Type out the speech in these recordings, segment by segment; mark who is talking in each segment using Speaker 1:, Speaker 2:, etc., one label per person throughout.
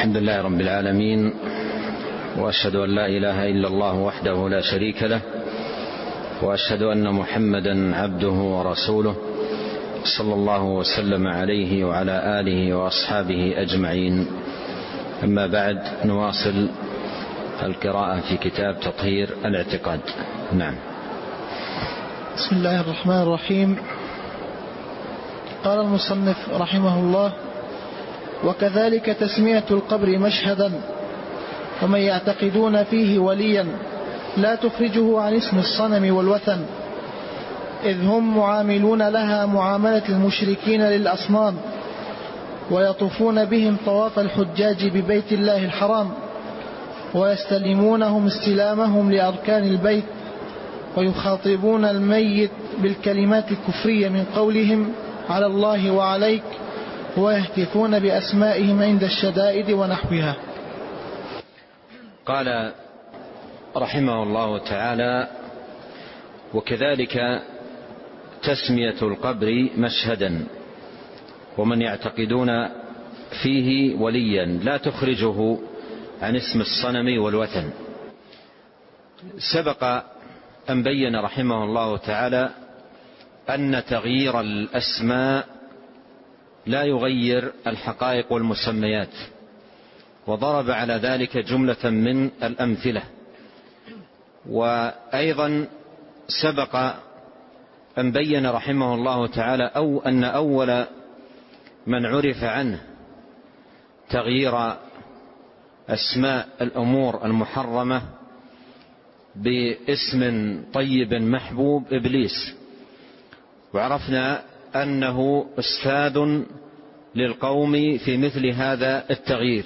Speaker 1: الحمد لله رب العالمين، وأشهد أن لا إله إلا الله وحده لا شريك له، وأشهد أن محمدا عبده ورسوله صلى الله وسلم عليه وعلى آله وأصحابه أجمعين. أما بعد، نواصل القراءة في كتاب تطهير الاعتقاد. نعم.
Speaker 2: بسم الله الرحمن الرحيم. قال المصنف رحمه الله: وكذلك تسمية القبر مشهدا، ومن يعتقدون فيه وليا لا تخرجه عن اسم الصنم والوثن، إذ هم معاملون لها معاملة المشركين للأصنام، ويطوفون بهم طواف الحجاج ببيت الله الحرام، ويستلمونهم استلامهم لأركان البيت، ويخاطبون الميت بالكلمات الكفرية من قولهم على الله وعليك، ويهتفون بأسمائهم عند الشدائد ونحوها.
Speaker 1: قال رحمه الله تعالى: وكذلك تسمية القبر مشهدا، ومن يعتقدون فيه وليا لا تخرجه عن اسم الصنم والوثن. سبق أن بين رحمه الله تعالى أن تغيير الأسماء لا يغير الحقائق والمسميات، وضرب على ذلك جملة من الأمثلة. وأيضا سبق أن بين رحمه الله تعالى أن أول من عرف عنه تغيير أسماء الأمور المحرمة باسم طيب محبوب إبليس، وعرفنا أنه أستاذ للقوم في مثل هذا التغيير.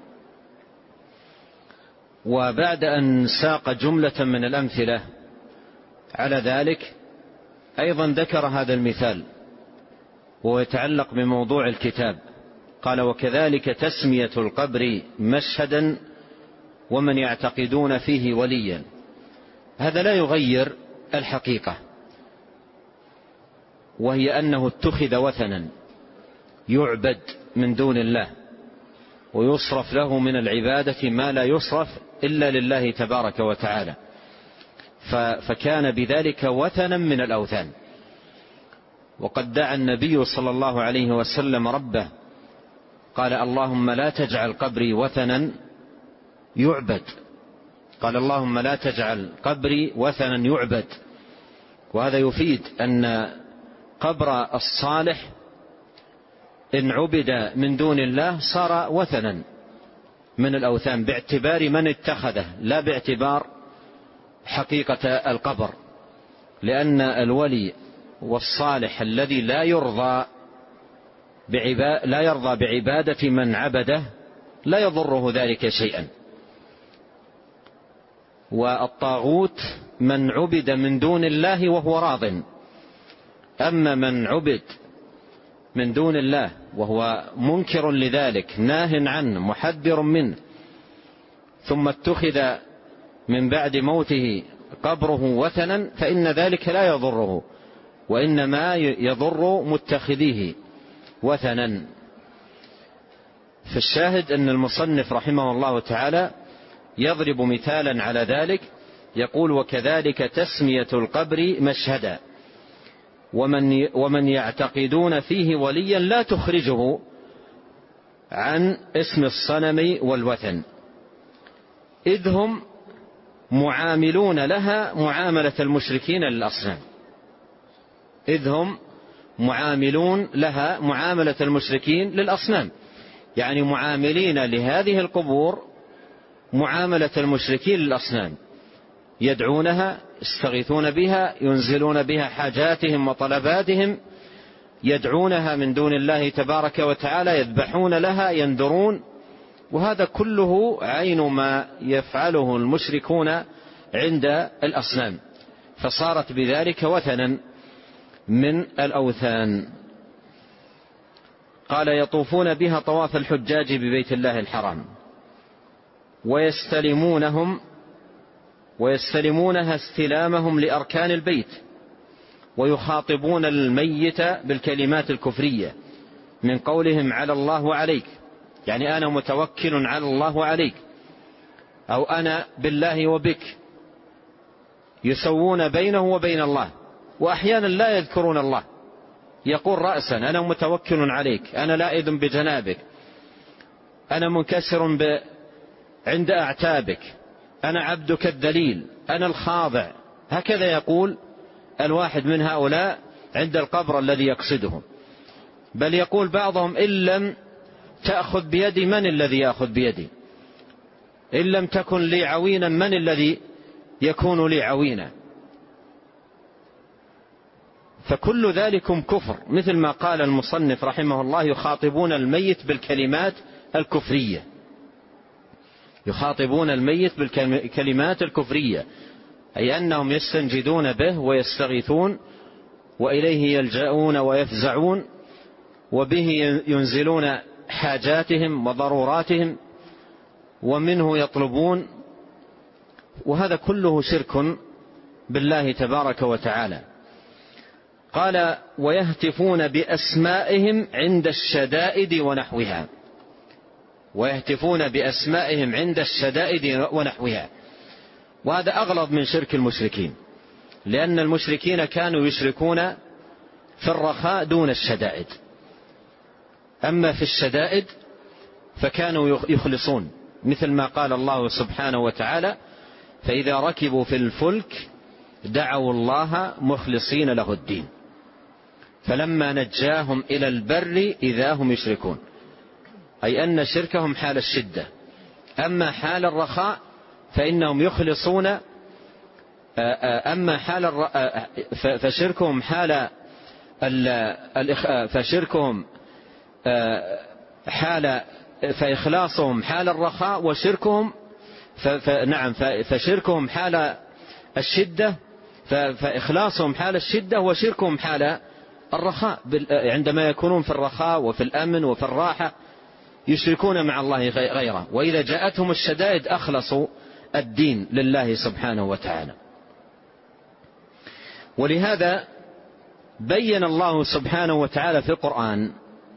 Speaker 1: وبعد أن ساق جملة من الأمثلة على ذلك، أيضا ذكر هذا المثال وهو يتعلق بموضوع الكتاب. قال: وكذلك تسمية القبر مشهدا، ومن يعتقدون فيه وليا. هذا لا يغير الحقيقة، وهي أنه اتخذ وثنا يعبد من دون الله، ويصرف له من العبادة ما لا يصرف إلا لله تبارك وتعالى، فكان بذلك وثنا من الأوثان. وقد دعا النبي صلى الله عليه وسلم ربه، قال: اللهم لا تجعل قبري وثنا يعبد. قال: اللهم لا تجعل قبري وثنا يعبد. وهذا يفيد أن قبر الصالح إن عبد من دون الله صار وثنا من الأوثان، باعتبار من اتخذه لا باعتبار حقيقة القبر، لأن الولي والصالح الذي لا يرضى بعبادة من عبده لا يضره ذلك شيئا. والطاغوت من عبد من دون الله وهو راض، أما من عبد من دون الله وهو منكر لذلك ناه عنه محذر منه، ثم اتخذ من بعد موته قبره وثنا، فإن ذلك لا يضره، وإنما يضر متخذيه وثنا. فالشاهد أن المصنف رحمه الله تعالى يضرب مثالا على ذلك، يقول: وكذلك تسمية القبر مشهدا، ومن يعتقدون فيه وليا لا تخرجه عن اسم الصنم والوثن، إذ هم معاملون لها معاملة المشركين للأصنام. إذ هم معاملون لها معاملة المشركين للأصنام، يعني معاملين لهذه القبور معاملة المشركين للأصنام، يدعونها، يستغيثون بها، ينزلون بها حاجاتهم وطلباتهم، يدعونها من دون الله تبارك وتعالى، يذبحون لها، ينذرون. وهذا كله عين ما يفعله المشركون عند الأصنام، فصارت بذلك وثنا من الأوثان. قال: يطوفون بها طواف الحجاج ببيت الله الحرام، ويستلمونها استلامهم لأركان البيت، ويخاطبون الميت بالكلمات الكفرية من قولهم على الله وعليك، يعني أنا متوكل على الله وعليك، أو أنا بالله وبك، يسوون بينه وبين الله. وأحيانا لا يذكرون الله، يقول رأسا أنا متوكل عليك، أنا لائذ بجنابك، أنا منكسر عند أعتابك، أنا عبدك الذليل، أنا الخاضع. هكذا يقول الواحد من هؤلاء عند القبر الذي يقصده. بل يقول بعضهم إن لم تأخذ بيدي من الذي يأخذ بيدي، إن لم تكن لي عوينا من الذي يكون لي عوينا. فكل ذلكم كفر، مثل ما قال المصنف رحمه الله: يخاطبون الميت بالكلمات الكفرية، يخاطبون الميت بالكلمات الكفرية، أي أنهم يستنجدون به ويستغيثون وإليه يلجؤون ويفزعون، وبه ينزلون حاجاتهم وضروراتهم، ومنه يطلبون. وهذا كله شرك بالله تبارك وتعالى. قال: ويهتفون بأسمائهم عند الشدائد ونحوها، ويهتفون بأسمائهم عند الشدائد ونحوها. وهذا أغلظ من شرك المشركين، لأن المشركين كانوا يشركون في الرخاء دون الشدائد، أما في الشدائد فكانوا يخلصون، مثل ما قال الله سبحانه وتعالى: فإذا ركبوا في الفلك دعوا الله مخلصين له الدين فلما نجاهم إلى البر إذا هم يشركون. أي أن شركهم حال الشدة، أما حال الرخاء فإنهم يخلصون. أما فشركهم فإخلاصهم حال الرخاء، وشركهم فشركهم حال الشدة، فإخلاصهم حال الشدة وشركهم حال الرخاء. عندما يكونون في الرخاء وفي الأمن وفي الراحة يشركون مع الله غيره، وإذا جاءتهم الشدائد أخلصوا الدين لله سبحانه وتعالى. ولهذا بين الله سبحانه وتعالى في القرآن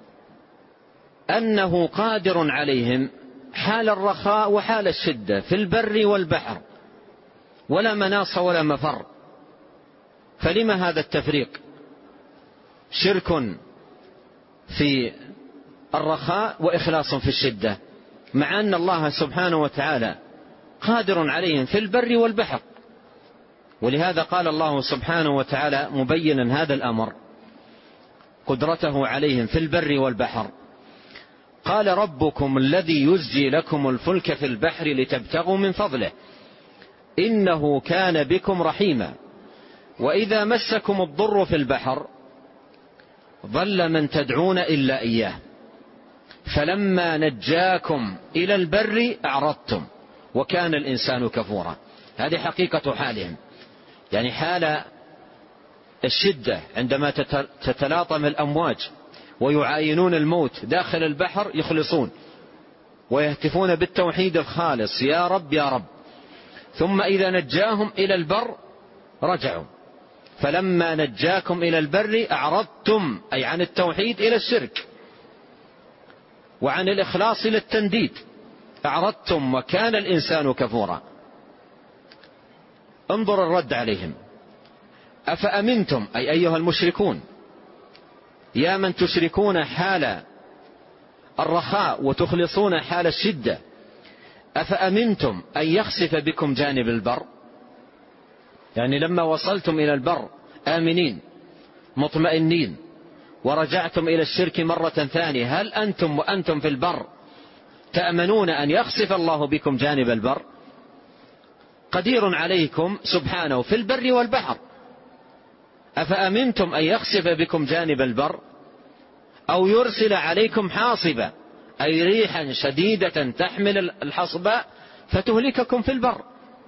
Speaker 1: أنه قادر عليهم حال الرخاء وحال الشدة في البر والبحر، ولا مناص ولا مفر. فلما هذا التفريق؟ شرك في الرخاء وإخلاص في الشدة، مع أن الله سبحانه وتعالى قادر عليهم في البر والبحر. ولهذا قال الله سبحانه وتعالى مبينا هذا الأمر، قدرته عليهم في البر والبحر: قال ربكم الذي يزجي لكم الفلك في البحر لتبتغوا من فضله إنه كان بكم رحيما وإذا مسكم الضر في البحر ضل من تدعون إلا إياه فلما نجاكم إلى البر أعرضتم وكان الإنسان كفورا. هذه حقيقة حالهم، يعني حال الشدة عندما تتلاطم الأمواج ويعاينون الموت داخل البحر يخلصون ويهتفون بالتوحيد الخالص: يا رب يا رب. ثم إذا نجاهم إلى البر رجعوا. فلما نجاكم إلى البر أعرضتم، أي عن التوحيد إلى الشرك، وعن الإخلاص إلى التنديد. أعرضتم وكان الإنسان كفورا. انظر الرد عليهم: أفأمنتم، أي أيها المشركون، يا من تشركون حال الرخاء وتخلصون حال الشدة، أفأمنتم أن يخسف بكم جانب البر؟ يعني لما وصلتم إلى البر آمنين مطمئنين ورجعتم إلى الشرك مرة ثانية، هل أنتم وأنتم في البر تأمنون أن يخسف الله بكم جانب البر؟ قدير عليكم سبحانه في البر والبحر. أفأمنتم أن يخسف بكم جانب البر أو يرسل عليكم حاصبا، أي ريحا شديدة تحمل الحصباء فتهلككم في البر.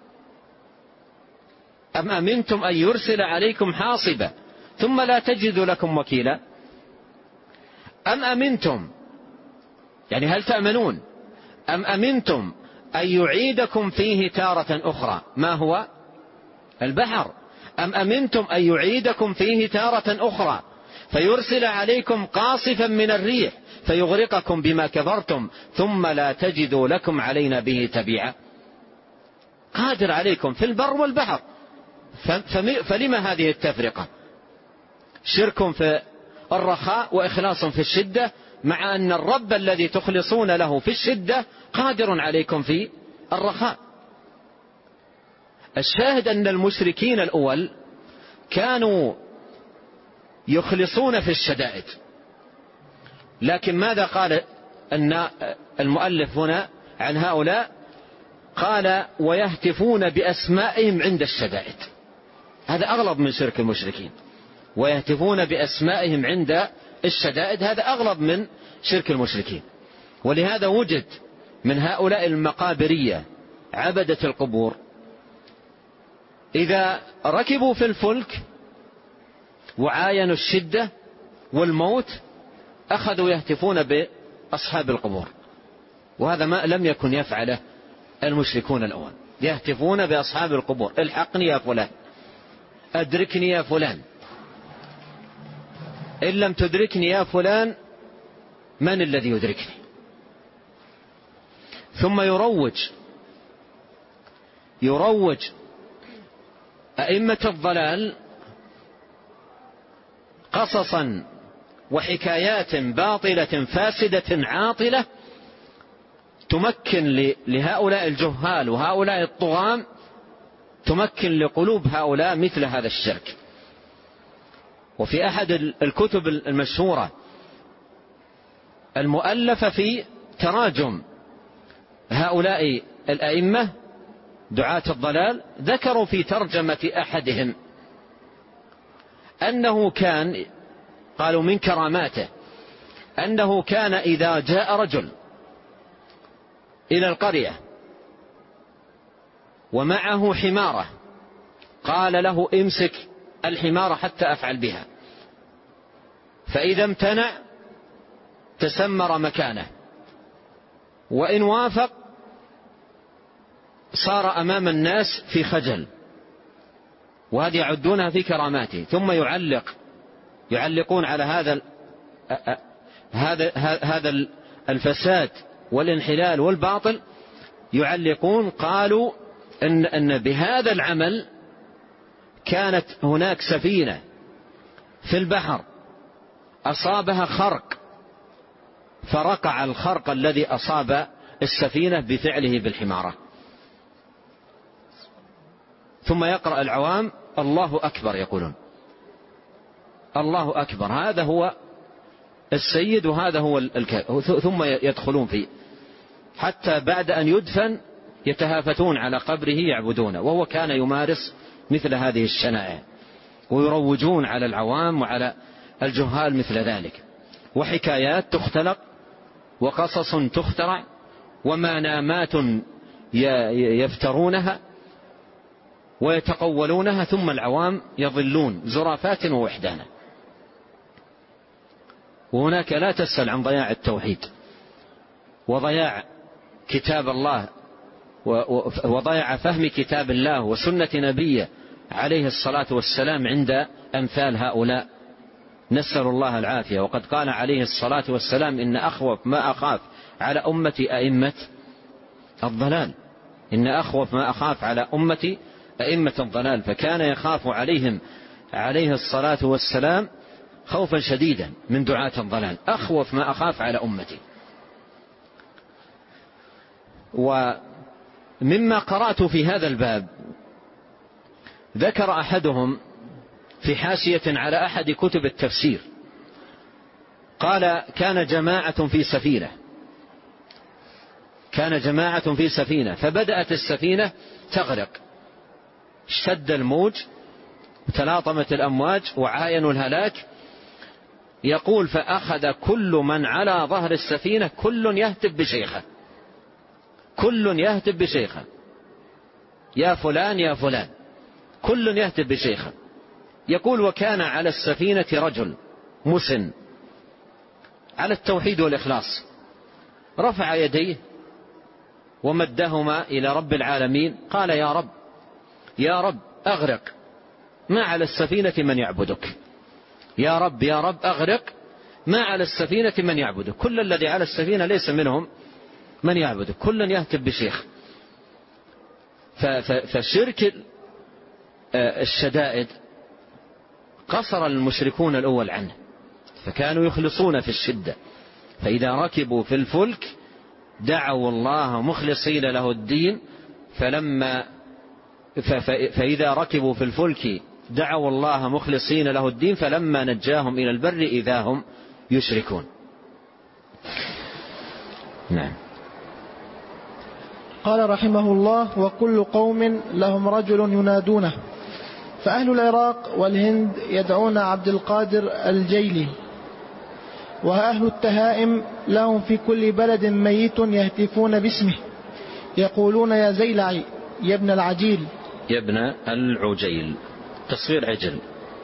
Speaker 1: أم أمنتم أن يرسل عليكم حاصبا ثم لا تجد لكم وكيلا؟ أم أمنتم، يعني هل تأمنون؟ أم أمنتم أن يعيدكم فيه تارة أخرى، ما هو البحر. أم أمنتم أن يعيدكم فيه تارة أخرى فيرسل عليكم قاصفا من الريح فيغرقكم بما كفرتم ثم لا تجدوا لكم علينا به تبيعا. قادر عليكم في البر والبحر، فلما هذه التفرقة؟ شرك في الرخاء وإخلاص في الشدة، مع أن الرب الذي تخلصون له في الشدة قادر عليكم في الرخاء. الشاهد أن المشركين الأول كانوا يخلصون في الشدائد، لكن ماذا قال أن المؤلف هنا عن هؤلاء؟ قال ويهتفون بأسمائهم عند الشدائد. هذا أغلب من شرك المشركين، ويهتفون بأسمائهم عند الشدائد، هذا أغلب من شرك المشركين. ولهذا وجد من هؤلاء المقابرية عبدة القبور إذا ركبوا في الفلك وعاينوا الشدة والموت أخذوا يهتفون بأصحاب القبور، وهذا ما لم يكن يفعله المشركون الأول. يهتفون بأصحاب القبور: الحقني يا فلان، أدركني يا فلان، إن لم تدركني يا فلان من الذي يدركني؟ ثم يروج أئمة الضلال قصصا وحكايات باطلة فاسدة عاطلة تمكن لهؤلاء الجهال وهؤلاء الطغاة، تمكن لقلوب هؤلاء مثل هذا الشرك. وفي أحد الكتب المشهورة المؤلفة في تراجم هؤلاء الأئمة دعاة الضلال ذكروا في ترجمة أحدهم أنه كان، قالوا من كراماته أنه كان إذا جاء رجل إلى القرية ومعه حمارة قال له امسك الحمارة حتى أفعل بها، فإذا امتنع تسمر مكانه، وإن وافق صار أمام الناس في خجل. وهذه يعدونها في كراماته. ثم يعلقون على هذا الفساد والانحلال والباطل، يعلقون قالوا أن بهذا العمل كانت هناك سفينة في البحر أصابها خرق، فرقع الخرق الذي أصاب السفينة بفعله بالحمارة. ثم يقرأ العوام الله أكبر، يقولون الله أكبر، هذا هو السيد وهذا هو ثم يدخلون فيه، حتى بعد أن يدفن يتهافتون على قبره يعبدونه، وهو كان يمارس مثل هذه الشنائع، ويروجون على العوام وعلى الجهال مثل ذلك. وحكايات تختلق وقصص تخترع ومنامات يفترونها ويتقولونها، ثم العوام يضلون زرافات ووحدانا. وهناك لا تسأل عن ضياع التوحيد وضياع كتاب الله وضياع فهم كتاب الله وسنة نبيه عليه الصلاة والسلام عند أمثال هؤلاء، نسأل الله العافية. وقد قال عليه الصلاة والسلام إن أخوف ما أخاف على أمتي أئمة الضلال، إن أخوف ما أخاف على أمتي أئمة الضلال. فكان يخاف عليهم عليه الصلاة والسلام خوفا شديدا من دعاة الضلال، أخوف ما أخاف على أمتي. ومما قرأت في هذا الباب ذكر أحدهم في حاشية على أحد كتب التفسير، قال كان جماعة في سفينة فبدأت السفينة تغرق، اشتد الموج وتلاطمت الأمواج وعاينوا الهلاك. يقول فأخذ كل من على ظهر السفينة كل يهتف بشيخه، يا فلان يا فلان، كل يهتف بشيخه. يقول وكان على السفينة رجل مسن على التوحيد والإخلاص، رفع يديه ومدهما إلى رب العالمين، قال يا رب أغرق، ما على السفينة من يعبدك، يا رب أغرق، ما على السفينة من يعبده، كل الذي على السفينة ليس منهم من يعبده، كل يهتف بشيخ. فشرك الشدائد قصر المشركون الأول عنه، فكانوا يخلصون في الشدة، فإذا ركبوا في الفلك دعوا الله مخلصين له الدين، فإذا ركبوا في الفلك دعوا الله مخلصين له الدين فلما نجاهم إلى البر إذا هم يشركون. نعم.
Speaker 2: قال رحمه الله: وكل قوم لهم رجل ينادونه، فأهل العراق والهند يدعون عبد القادر الجيلي، وأهل التهائم لهم في كل بلد ميت يهتفون باسمه يقولون يا زيلعي يا ابن العجيل،
Speaker 1: يا ابن العجيل تصغير عجل،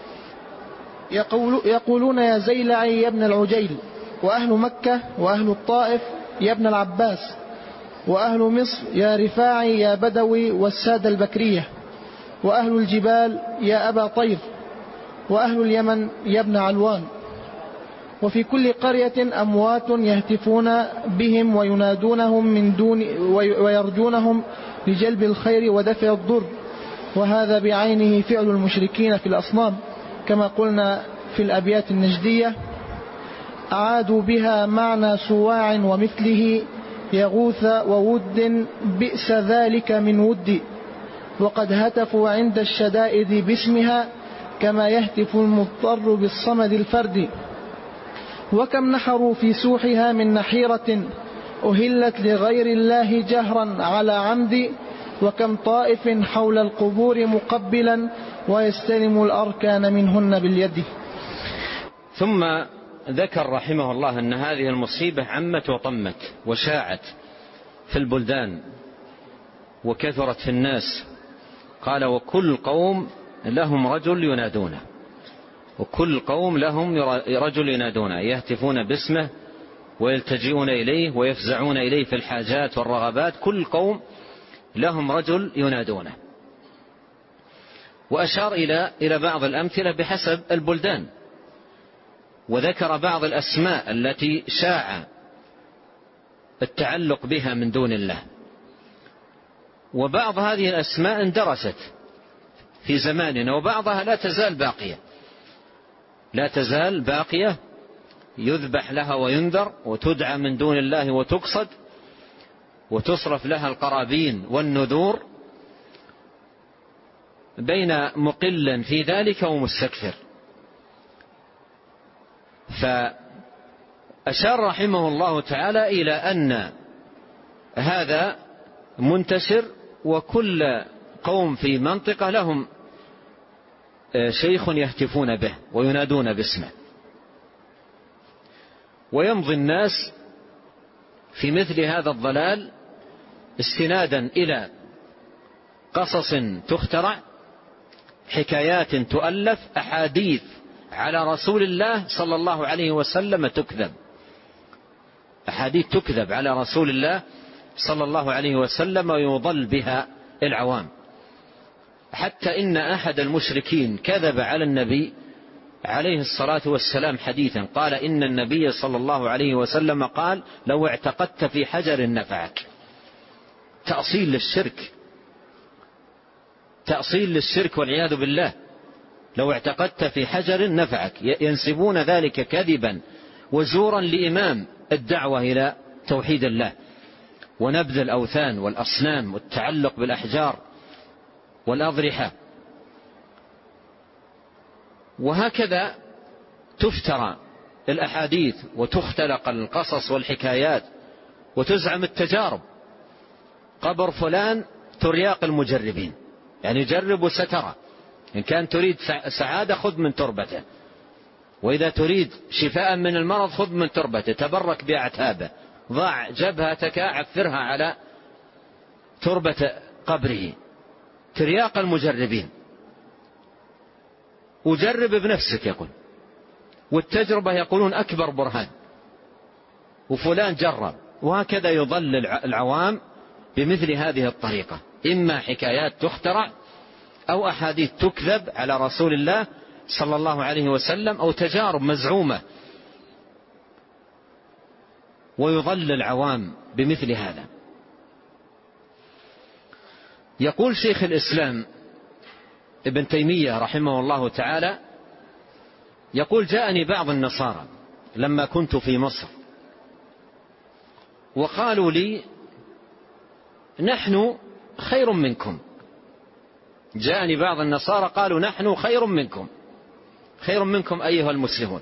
Speaker 2: يقولون يا زيلعي يا ابن العجيل. وأهل مكة وأهل الطائف يا ابن العباس، وأهل مصر يا رفاعي يا بدوي والسادة البكرية، وأهل الجبال يا أبا طير، وأهل اليمن يا ابن علوان. وفي كل قرية أموات يهتفون بهم وينادونهم من دون ويرجونهم لجلب الخير ودفع الضر، وهذا بعينه فعل المشركين في الأصنام، كما قلنا في الأبيات النجدية: أعادوا بها معنى سواع ومثله يغوث وود بئس ذلك من ود، وقد هتفوا عند الشدائد باسمها كما يهتف المضطر بالصمد الفرد. وكم نحروا في سوحها من نحيرة أهلت لغير الله جهرا على عمد، وكم طائف حول القبور مقبلا ويستلم الأركان منهن باليد.
Speaker 1: ثم ذكر رحمه الله أن هذه المصيبة عمت وطمت وشاعت في البلدان وكثرت في الناس. قال: وكل قوم لهم رجل ينادونه، وكل قوم لهم رجل ينادونه، يهتفون باسمه ويلتجئون إليه ويفزعون إليه في الحاجات والرغبات، كل قوم لهم رجل ينادونه. وأشار إلى بعض الأمثلة بحسب البلدان، وذكر بعض الأسماء التي شاع التعلق بها من دون الله، وبعض هذه الأسماء اندرست في زماننا، وبعضها لا تزال باقية يذبح لها وينذر وتدعى من دون الله وتقصد وتصرف لها القرابين والنذور، بين مقل في ذلك ومستكثر. فأشار رحمه الله تعالى إلى أن هذا منتشر، وكل قوم في منطقة لهم شيخ يهتفون به وينادون باسمه، ويمضي الناس في مثل هذا الضلال استنادا إلى قصص تخترع، حكايات تؤلف، أحاديث على رسول الله صلى الله عليه وسلم تكذب، أحاديث تكذب على رسول الله صلى الله عليه وسلم ويضل بها العوام. حتى إن أحد المشركين كذب على النبي عليه الصلاة والسلام حديثا، قال: إن النبي صلى الله عليه وسلم قال: لو اعتقدت في حجر نفعك. تأصيل للشرك والعياذ بالله. لو اعتقدت في حجر نفعك، ينسبون ذلك كذبا وزورا لإمام الدعوة إلى توحيد الله ونبذ الأوثان والأصنام والتعلق بالأحجار والأضرحة. وهكذا تفترى الأحاديث وتختلق القصص والحكايات وتزعم التجارب. قبر فلان ترياق المجربين، يعني جرب وسترى، إن كان تريد سعادة خذ من تربته، وإذا تريد شفاء من المرض خذ من تربته، تبرك بأعتابه، ضع جبهتك عفرها على تربة قبره. ترياق المجربين. وجرب بنفسك يقول، والتجربة يقولون أكبر برهان، وفلان جرب. وهكذا يضل العوام بمثل هذه الطريقة، إما حكايات تخترع أو أحاديث تكذب على رسول الله صلى الله عليه وسلم، أو تجارب مزعومة ويضل العوام بمثل هذا. يقول شيخ الإسلام ابن تيمية رحمه الله تعالى، يقول: جاءني بعض النصارى لما كنت في مصر وقالوا لي: نحن خير منكم. جاءني بعض النصارى قالوا: نحن خير منكم. خير منكم أيها المسلمون.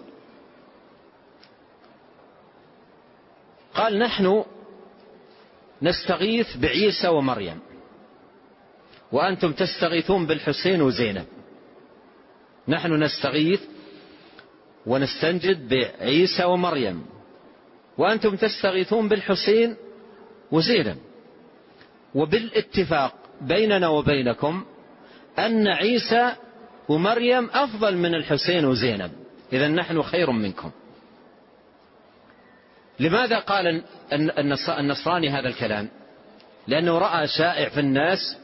Speaker 1: قال: نحن نستغيث بعيسى ومريم، وأنتم تستغيثون بالحسين وزينب. نحن نستغيث ونستنجد بعيسى ومريم، وأنتم تستغيثون بالحسين وزينب. وبالاتفاق بيننا وبينكم أن عيسى ومريم أفضل من الحسين وزينب، إذن نحن خير منكم. لماذا قال النصراني هذا الكلام؟ لأنه رأى شائع في الناس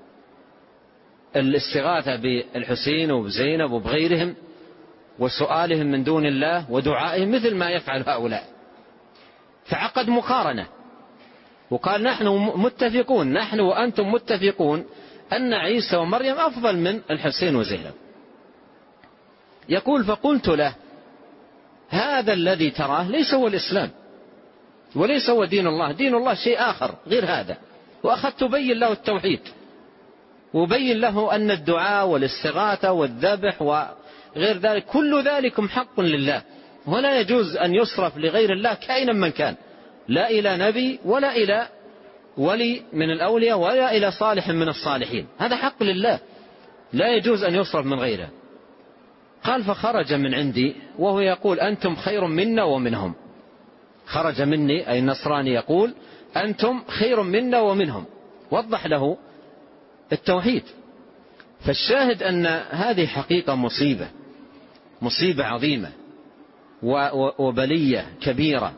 Speaker 1: الاستغاثة بالحسين وبزينب وبغيرهم وسؤالهم من دون الله ودعائهم مثل ما يفعل هؤلاء، فعقد مقارنة وقال: نحن متفقون، نحن وأنتم متفقون أن عيسى ومريم أفضل من الحسين وزينب. يقول: فقلت له: هذا الذي تراه ليس هو الإسلام وليس هو دين الله، دين الله شيء آخر غير هذا. وأخذت أبين له التوحيد وبين له أن الدعاء والاستغاثة والذبح وغير ذلك كل ذلكم حق لله، ولا يجوز أن يصرف لغير الله كائنا من كان، لا إلى نبي ولا إلى ولي من الأولياء ولا إلى صالح من الصالحين، هذا حق لله لا يجوز أن يصرف من غيره. قال: فخرج من عندي وهو يقول: أنتم خير منا ومنهم. خرج مني أي النصراني يقول: أنتم خير منا ومنهم، وضح له التوحيد. فالشاهد أن هذه حقيقة مصيبة عظيمة وبلية كبيرة،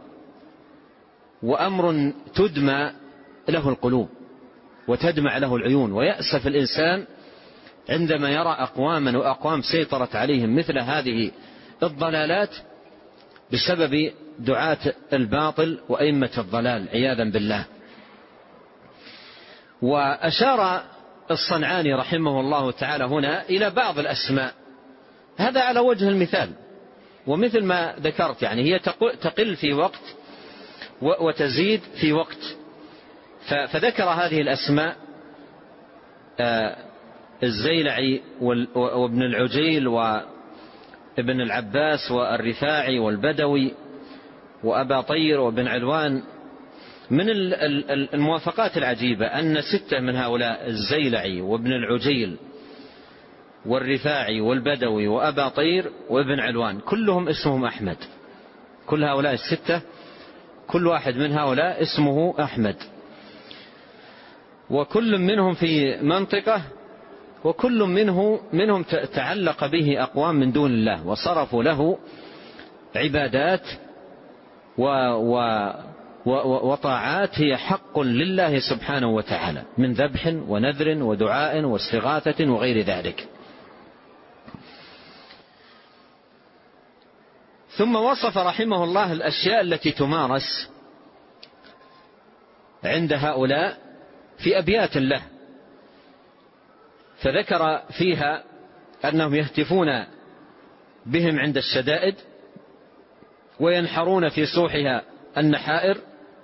Speaker 1: وأمر تدمى له القلوب وتدمع له العيون، ويأسف الإنسان عندما يرى أقواما وأقوام سيطرت عليهم مثل هذه الضلالات بسبب دعاة الباطل وأئمة الضلال عياذا بالله. وأشار الصنعاني رحمه الله تعالى هنا إلى بعض الأسماء، هذا على وجه المثال، ومثل ما ذكرت يعني هي تقل في وقت وتزيد في وقت. فذكر هذه الأسماء: الزيلعي وابن العجيل وابن العباس والرفاعي والبدوي وأبا طير وابن علوان. من الموافقات العجيبة أن 6 من هؤلاء الزيلعي وابن العجيل والرفاعي والبدوي وأبا طير وابن علوان كلهم اسمهم أحمد. كل هؤلاء 6 كل واحد من هؤلاء اسمه أحمد، وكل منهم في منطقة، وكل منهم تعلق به أقوام من دون الله وصرفوا له عبادات وطاعات هي حق لله سبحانه وتعالى من ذبح ونذر ودعاء واستغاثة وغير ذلك. ثم وصف رحمه الله الأشياء التي تمارس عند هؤلاء في أبيات له، فذكر فيها أنهم يهتفون بهم عند الشدائد وينحرون في سوحها النحائر،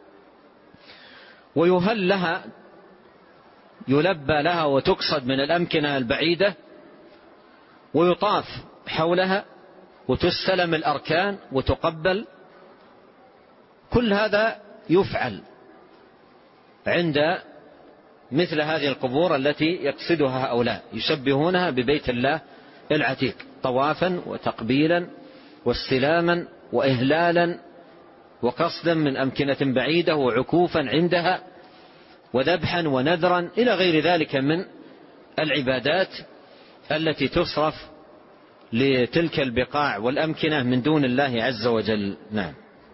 Speaker 1: ويهل لها يلبى لها وتقصد من الأمكنة البعيدة، ويطاف حولها وتستلم الأركان وتقبل. كل هذا يفعل عند مثل هذه القبور التي يقصدها هؤلاء، يشبهونها ببيت الله العتيق، طوافا وتقبيلا واستلاما وإهلالا وقصدا من أمكنة بعيدة وعكوفا عندها وذبحا ونذرا إلى غير ذلك من العبادات التي تصرف لتلك البقاع والأمكنة من دون الله عز وجل. نعم.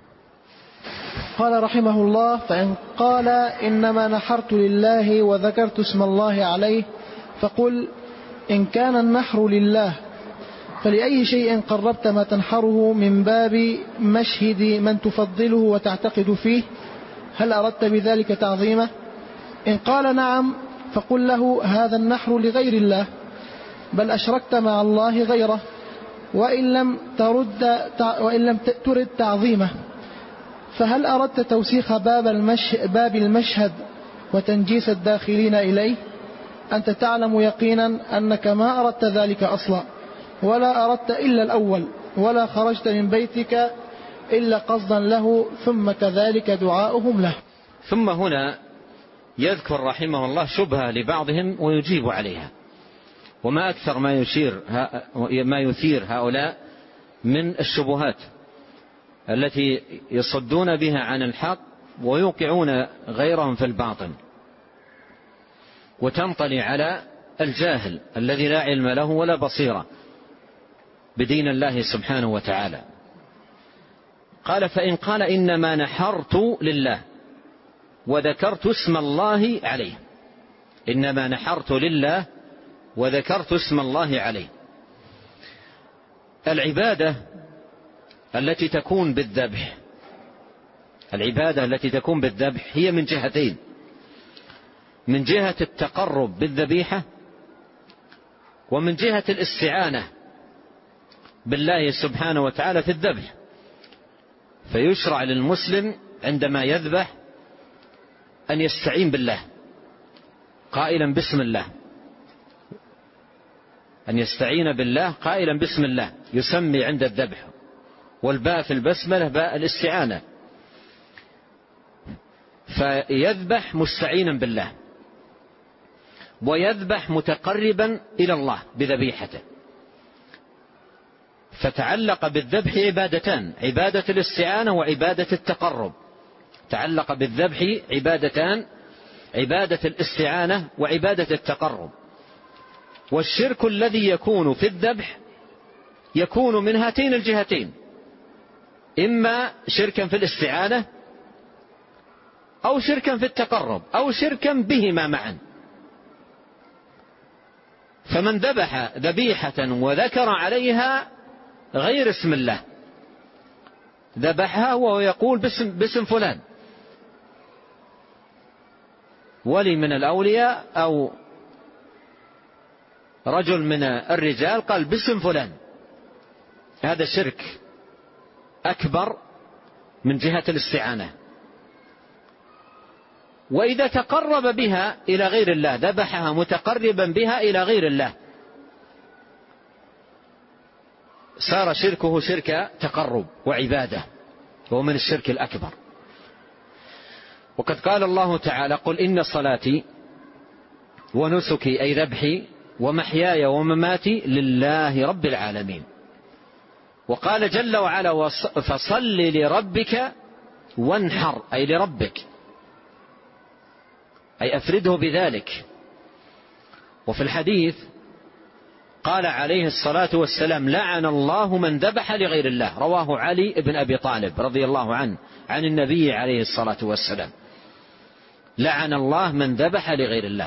Speaker 2: قال رحمه الله: فإن قال إنما نحرت لله وذكرت اسم الله عليه، فقل: إن كان النحر لله فلأي شيء قربت ما تنحره من باب مشهد من تفضله وتعتقد فيه؟ هل أردت بذلك تعظيمه؟ إن قال نعم فقل له هذا النحر لغير الله، بل أشركت مع الله غيره، وإن لم ترد تعظيمه، فهل أردت توسيخ باب المشهد وتنجيس الداخلين إليه؟ أنت تعلم يقينا أنك ما أردت ذلك أصلا، ولا أردت إلا الأول، ولا خرجت من بيتك إلا قصدا له، ثم كذلك دعاؤهم له.
Speaker 1: ثم هنا يذكر رحمه الله شبهة لبعضهم ويجيب عليها، وما أكثر ما يثير هؤلاء من الشبهات التي يصدون بها عن الحق ويوقعون غيرهم في الباطل، وتنطلي على الجاهل الذي لا علم له ولا بصيرة بدين الله سبحانه وتعالى. قال: فإن قال إنما نحرت لله وذكرت اسم الله عليه، إنما نحرت لله وذكرت اسم الله عليه. العبادة التي تكون بالذبح هي من جهتين: من جهة التقرب بالذبيحة، ومن جهة الاستعانة بالله سبحانه وتعالى في الذبح. فيشرع للمسلم عندما يذبح أن يستعين بالله قائلا بسم الله، أن يستعين بالله قائلا بسم الله، يسمي عند الذبح، والباء في البسملة باء الاستعانة، فيذبح مستعينا بالله، ويذبح متقربا إلى الله بذبيحته. فتعلق بالذبح عبادتان: عبادة الاستعانة وعبادة التقرب. تعلق بالذبح عبادتان: عبادة الاستعانة وعبادة التقرب. والشرك الذي يكون في الذبح يكون من هاتين الجهتين: إما شركا في الاستعانة، أو شركا في التقرب، أو شركا بهما معا. فمن ذبح ذبيحة وذكر عليها غير اسم الله، ذبحها وهو يقول باسم فلان، ولي من الأولياء أو رجل من الرجال قال باسم فلان، هذا شرك أكبر من جهة الاستعانة. وإذا تقرب بها إلى غير الله، ذبحها متقربا بها إلى غير الله، صار شركه شرك تقرب وعبادة، وهو من الشرك الأكبر. وقد قال الله تعالى: قل إن صلاتي ونسكي أي ذبحي ومحياي ومماتي لله رب العالمين. وقال جل وعلا: فصل لربك وانحر، أي لربك، أي أفرده بذلك. وفي الحديث قال عليه الصلاة والسلام: لعن الله من ذبح لغير الله، رواه علي بن أبي طالب رضي الله عنه عن النبي عليه الصلاة والسلام. لعن الله من ذبح لغير الله.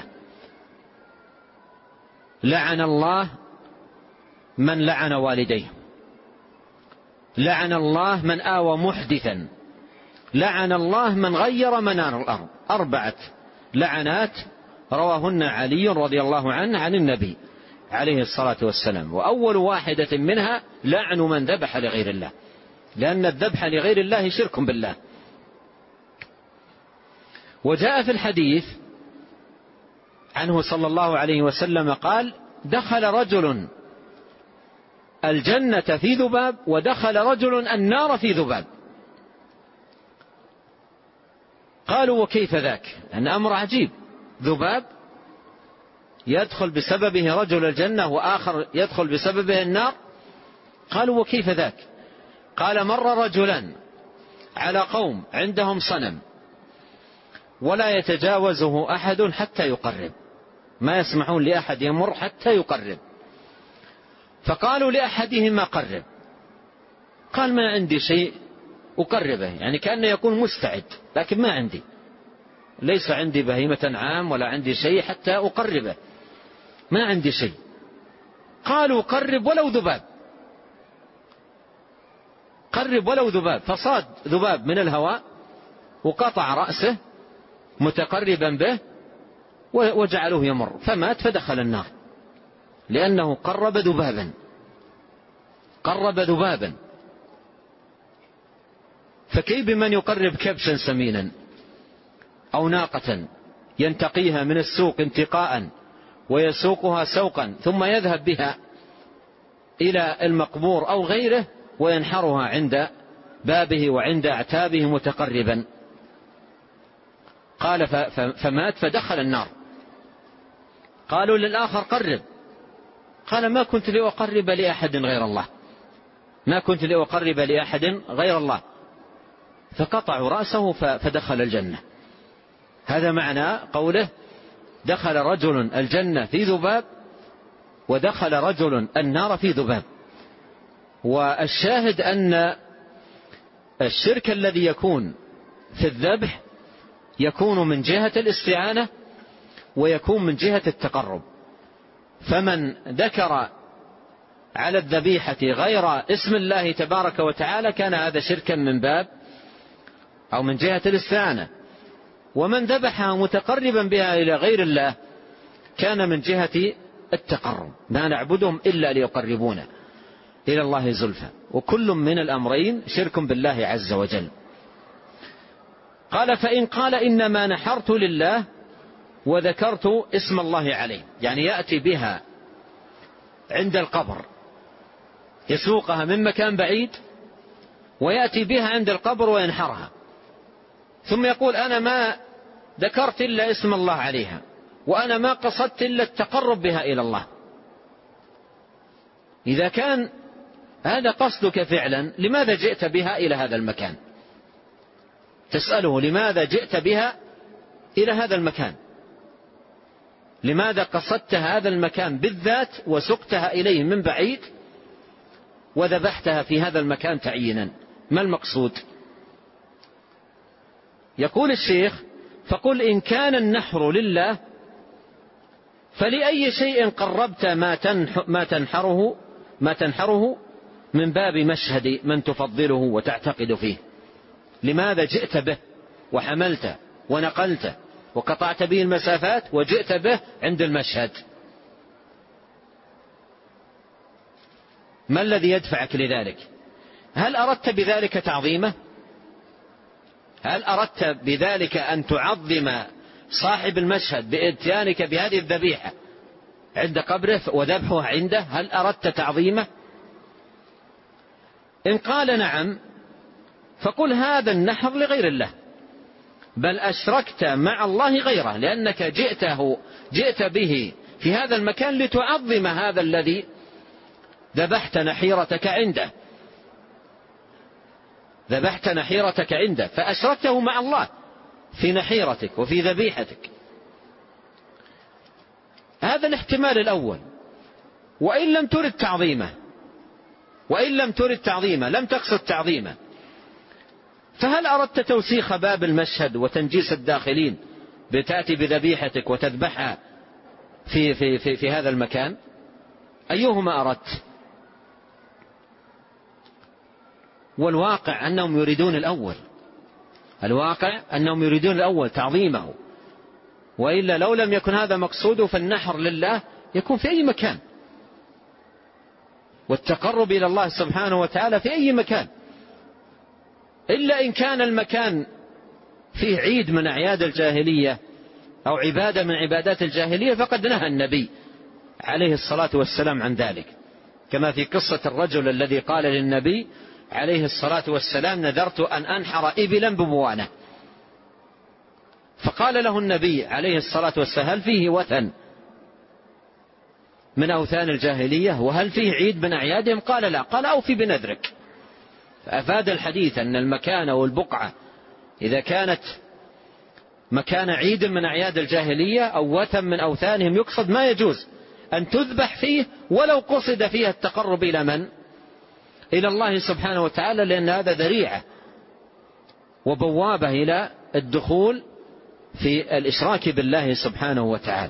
Speaker 1: لعن الله من لعن والديه، لعن الله من آوى محدثا، لعن الله من غير منار الأرض. 4 لعنات رواهن علي رضي الله عنه عن النبي عليه الصلاة والسلام. وأول واحدة منها لعن من ذبح لغير الله، لأن الذبح لغير الله شرك بالله. وجاء في الحديث عنه صلى الله عليه وسلم قال: دخل رجل الجنة في ذباب، ودخل رجل النار في ذباب. قالوا: وكيف ذاك؟ أن أمر عجيب، ذباب يدخل بسببه رجل الجنة وآخر يدخل بسببه النار. قالوا: وكيف ذاك؟ قال: مر رجلان على قوم عندهم صنم ولا يتجاوزه أحد حتى يقرب، ما يسمحون لأحد يمر حتى يقرب. فقالوا لأحدهما: قرب. قال: ما عندي شيء أقربه، يعني كأنه يكون مستعد، لكن ما عندي، ليس عندي بهيمة عام ولا عندي شيء حتى أقربه، ما عندي شيء. قالوا: قرب ولو ذباب. قرب ولو ذباب، فصاد ذباب من الهواء وقطع رأسه متقربا به وجعله يمر فمات فدخل النار، لأنه قرب ذبابا. فكيف بمن يقرب كبشا سمينا أو ناقة ينتقيها من السوق انتقاء ويسوقها سوقا ثم يذهب بها إلى المقبور أو غيره وينحرها عند بابه وعند أعتابه متقربا. قال فمات فدخل النار. قالوا للآخر قرب، قال ما كنت لأقرب لأحد غير الله، فقطعوا رأسه فدخل الجنة. هذا معنى قوله دخل رجل الجنة في ذباب ودخل رجل النار في ذباب. والشاهد أن الشرك الذي يكون في الذبح يكون من جهة الاستعانة ويكون من جهة التقرب. فمن ذكر على الذبيحة غير اسم الله تبارك وتعالى كان هذا شركا من باب أو من جهة الاستعانة، ومن ذبحها متقربا بها إلى غير الله كان من جهة التقرب، ما نعبدهم إلا ليقربونا إلى الله زلفى، وكل من الأمرين شرك بالله عز وجل. قال فإن قال إنما نحرت لله وذكرت اسم الله عليه، يعني يأتي بها عند القبر يسوقها من مكان بعيد ويأتي بها عند القبر وينحرها، ثم يقول أنا ما ذكرت إلا اسم الله عليها وأنا ما قصدت إلا التقرب بها إلى الله. إذا كان هذا قصدك فعلا لماذا جئت بها إلى هذا المكان؟ تسأله لماذا جئت بها إلى هذا المكان؟ لماذا قصدت هذا المكان بالذات وسقتها إليه من بعيد وذبحتها في هذا المكان تعيينا؟ ما المقصود؟ يقول الشيخ فقل إن كان النحر لله فلأي شيء قربت ما تنحره من باب مشهد من تفضله وتعتقد فيه. لماذا جئت به وحملته ونقلته وقطعت به المسافات وجئت به عند المشهد؟ ما الذي يدفعك لذلك؟ هل أردت بذلك تعظيمه؟ هل أردت بذلك أن تعظم صاحب المشهد بإتيانك بهذه الذبيحة عند قبره وذبحها عنده؟ هل أردت تعظيمه؟ إن قال نعم فقل هذا النحر لغير الله، بل أشركت مع الله غيره، لأنك جئت به في هذا المكان لتعظم هذا الذي ذبحت نحيرتك عنده، فأشركته مع الله في نحيرتك وفي ذبيحتك. هذا الاحتمال الأول. وإن لم ترد تعظيمه لم تقصد تعظيمه، فهل أردت توسيخ باب المشهد وتنجيس الداخلين بتأتي بذبيحتك وتذبحها في هذا المكان؟ أيهما أردت؟ والواقع أنهم يريدون الأول تعظيمه، وإلا لو لم يكن هذا مقصوده فالنحر لله يكون في أي مكان، والتقرب إلى الله سبحانه وتعالى في أي مكان، إلا إن كان المكان فيه عيد من أعياد الجاهلية أو عبادة من عبادات الجاهلية فقد نهى النبي عليه الصلاة والسلام عن ذلك، كما في قصة الرجل الذي قال للنبي عليه الصلاة والسلام نذرت أن أنحر إبلا ببوانة، فقال له النبي عليه الصلاة والسلام هل فيه وثن من أوثان الجاهلية وهل فيه عيد من أعيادهم؟ قال لا. قال أوفي بنذرك. فأفاد الحديث أن المكان والبقعة إذا كانت مكان عيد من أعياد الجاهلية أو وثن من أوثانهم يقصد ما يجوز أن تذبح فيه ولو قصد فيها التقرب إلى من؟ إلى الله سبحانه وتعالى، لأن هذا ذريعة وبوابة إلى الدخول في الإشراك بالله سبحانه وتعالى.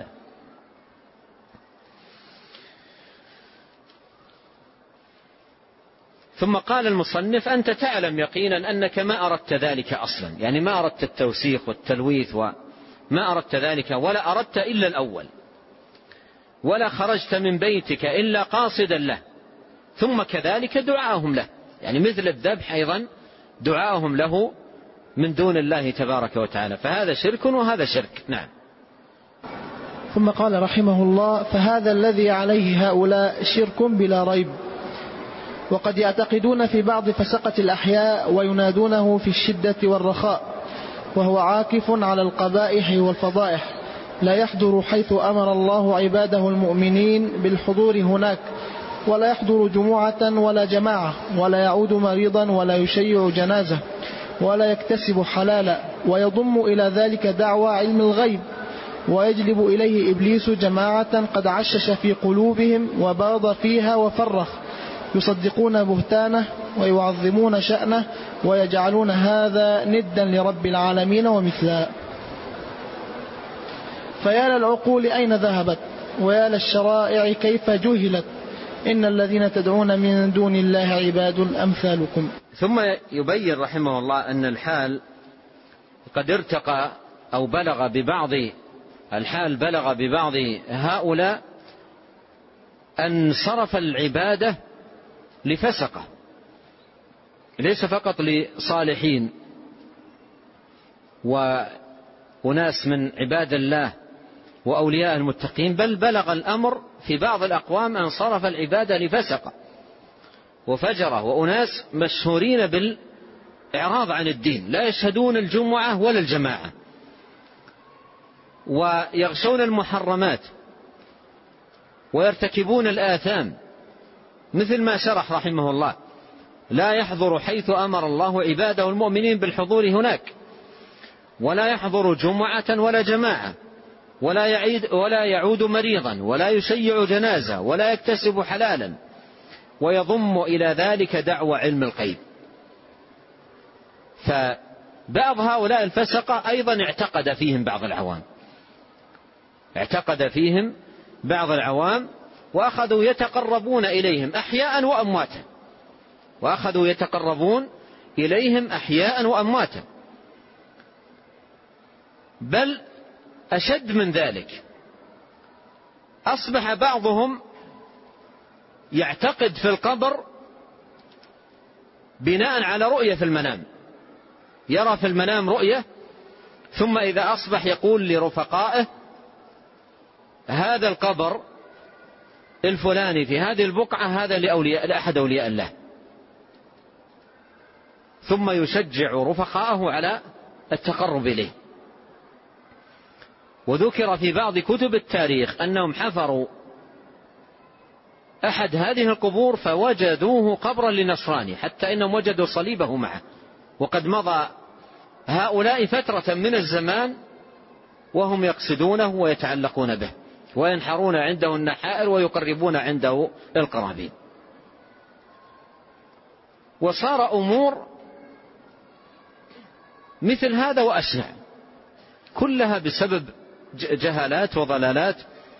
Speaker 1: ثم قال المصنف: أنت تعلم يقينا أنك ما أردت ذلك أصلا، يعني ما أردت التوسيخ والتلويث وما أردت ذلك، ولا أردت إلا الأول، ولا خرجت من بيتك إلا قاصدا له. ثم كذلك دعاهم له، يعني مثل الذبح أيضا دعاهم له من دون الله تبارك وتعالى، فهذا شرك وهذا شرك. نعم.
Speaker 2: ثم قال رحمه الله: فهذا الذي عليه هؤلاء شرك بلا ريب. وقد يعتقدون في بعض فسقة الأحياء وينادونه في الشدة والرخاء، وهو عاكف على القبائح والفضائح، لا يحضر حيث أمر الله عباده المؤمنين بالحضور هناك، ولا يحضر جمعة ولا جماعة، ولا يعود مريضا، ولا يشيع جنازة، ولا يكتسب حلالا، ويضم إلى ذلك دعوى علم الغيب، ويجلب إليه إبليس جماعة قد عشش في قلوبهم وباض فيها وفرخ، يصدقون بهتانه ويعظمون شأنه، ويجعلون هذا ندا لرب العالمين ومثلا. فيا للعقول أين ذهبت، ويا للشرائع كيف جهلت، إن الذين تدعون من دون الله عباد أمثالكم.
Speaker 1: ثم يبين رحمه الله أن الحال قد ارتقى أو بلغ ببعض هؤلاء أن صرف العبادة لفسقة، ليس فقط لصالحين وناس من عباد الله وأولياء المتقين، بل بلغ الأمر في بعض الأقوام أن صرف العبادة لفسقة وفجرة، وأناس مشهورين بالإعراض عن الدين، لا يشهدون الجمعة ولا الجماعة، ويغشون المحرمات، ويرتكبون الآثام، مثل ما شرح رحمه الله: لا يحضر حيث أمر الله عباده المؤمنين بالحضور هناك، ولا يحضر جمعة ولا جماعة، ولا يعود مريضا، ولا يشيع جنازة، ولا يكتسب حلالا، ويضم إلى ذلك دعوى علم الغيب. فبعض هؤلاء الفسقة أيضا اعتقد فيهم بعض العوام، وأخذوا يتقربون إليهم أحياء وأمواتا، بل أشد من ذلك، أصبح بعضهم يعتقد في القبر بناء على رؤية في المنام، يرى في المنام رؤية، ثم إذا أصبح يقول لرفقائه: هذا القبر الفلاني في هذه البقعة هذا لأحد أولياء الله، ثم يشجع رفقائه على التقرب إليه. وذكر في بعض كتب التاريخ أنهم حفروا أحد هذه القبور فوجدوه قبرا لنصراني، حتى إنهم وجدوا صليبه معه، وقد مضى هؤلاء فترة من الزمان وهم يقصدونه ويتعلقون به، وينحرون عنده النحائر ويقربون عنده القرابين. وصار أمور مثل هذا وأشنع، كلها بسبب جهالات وضلالات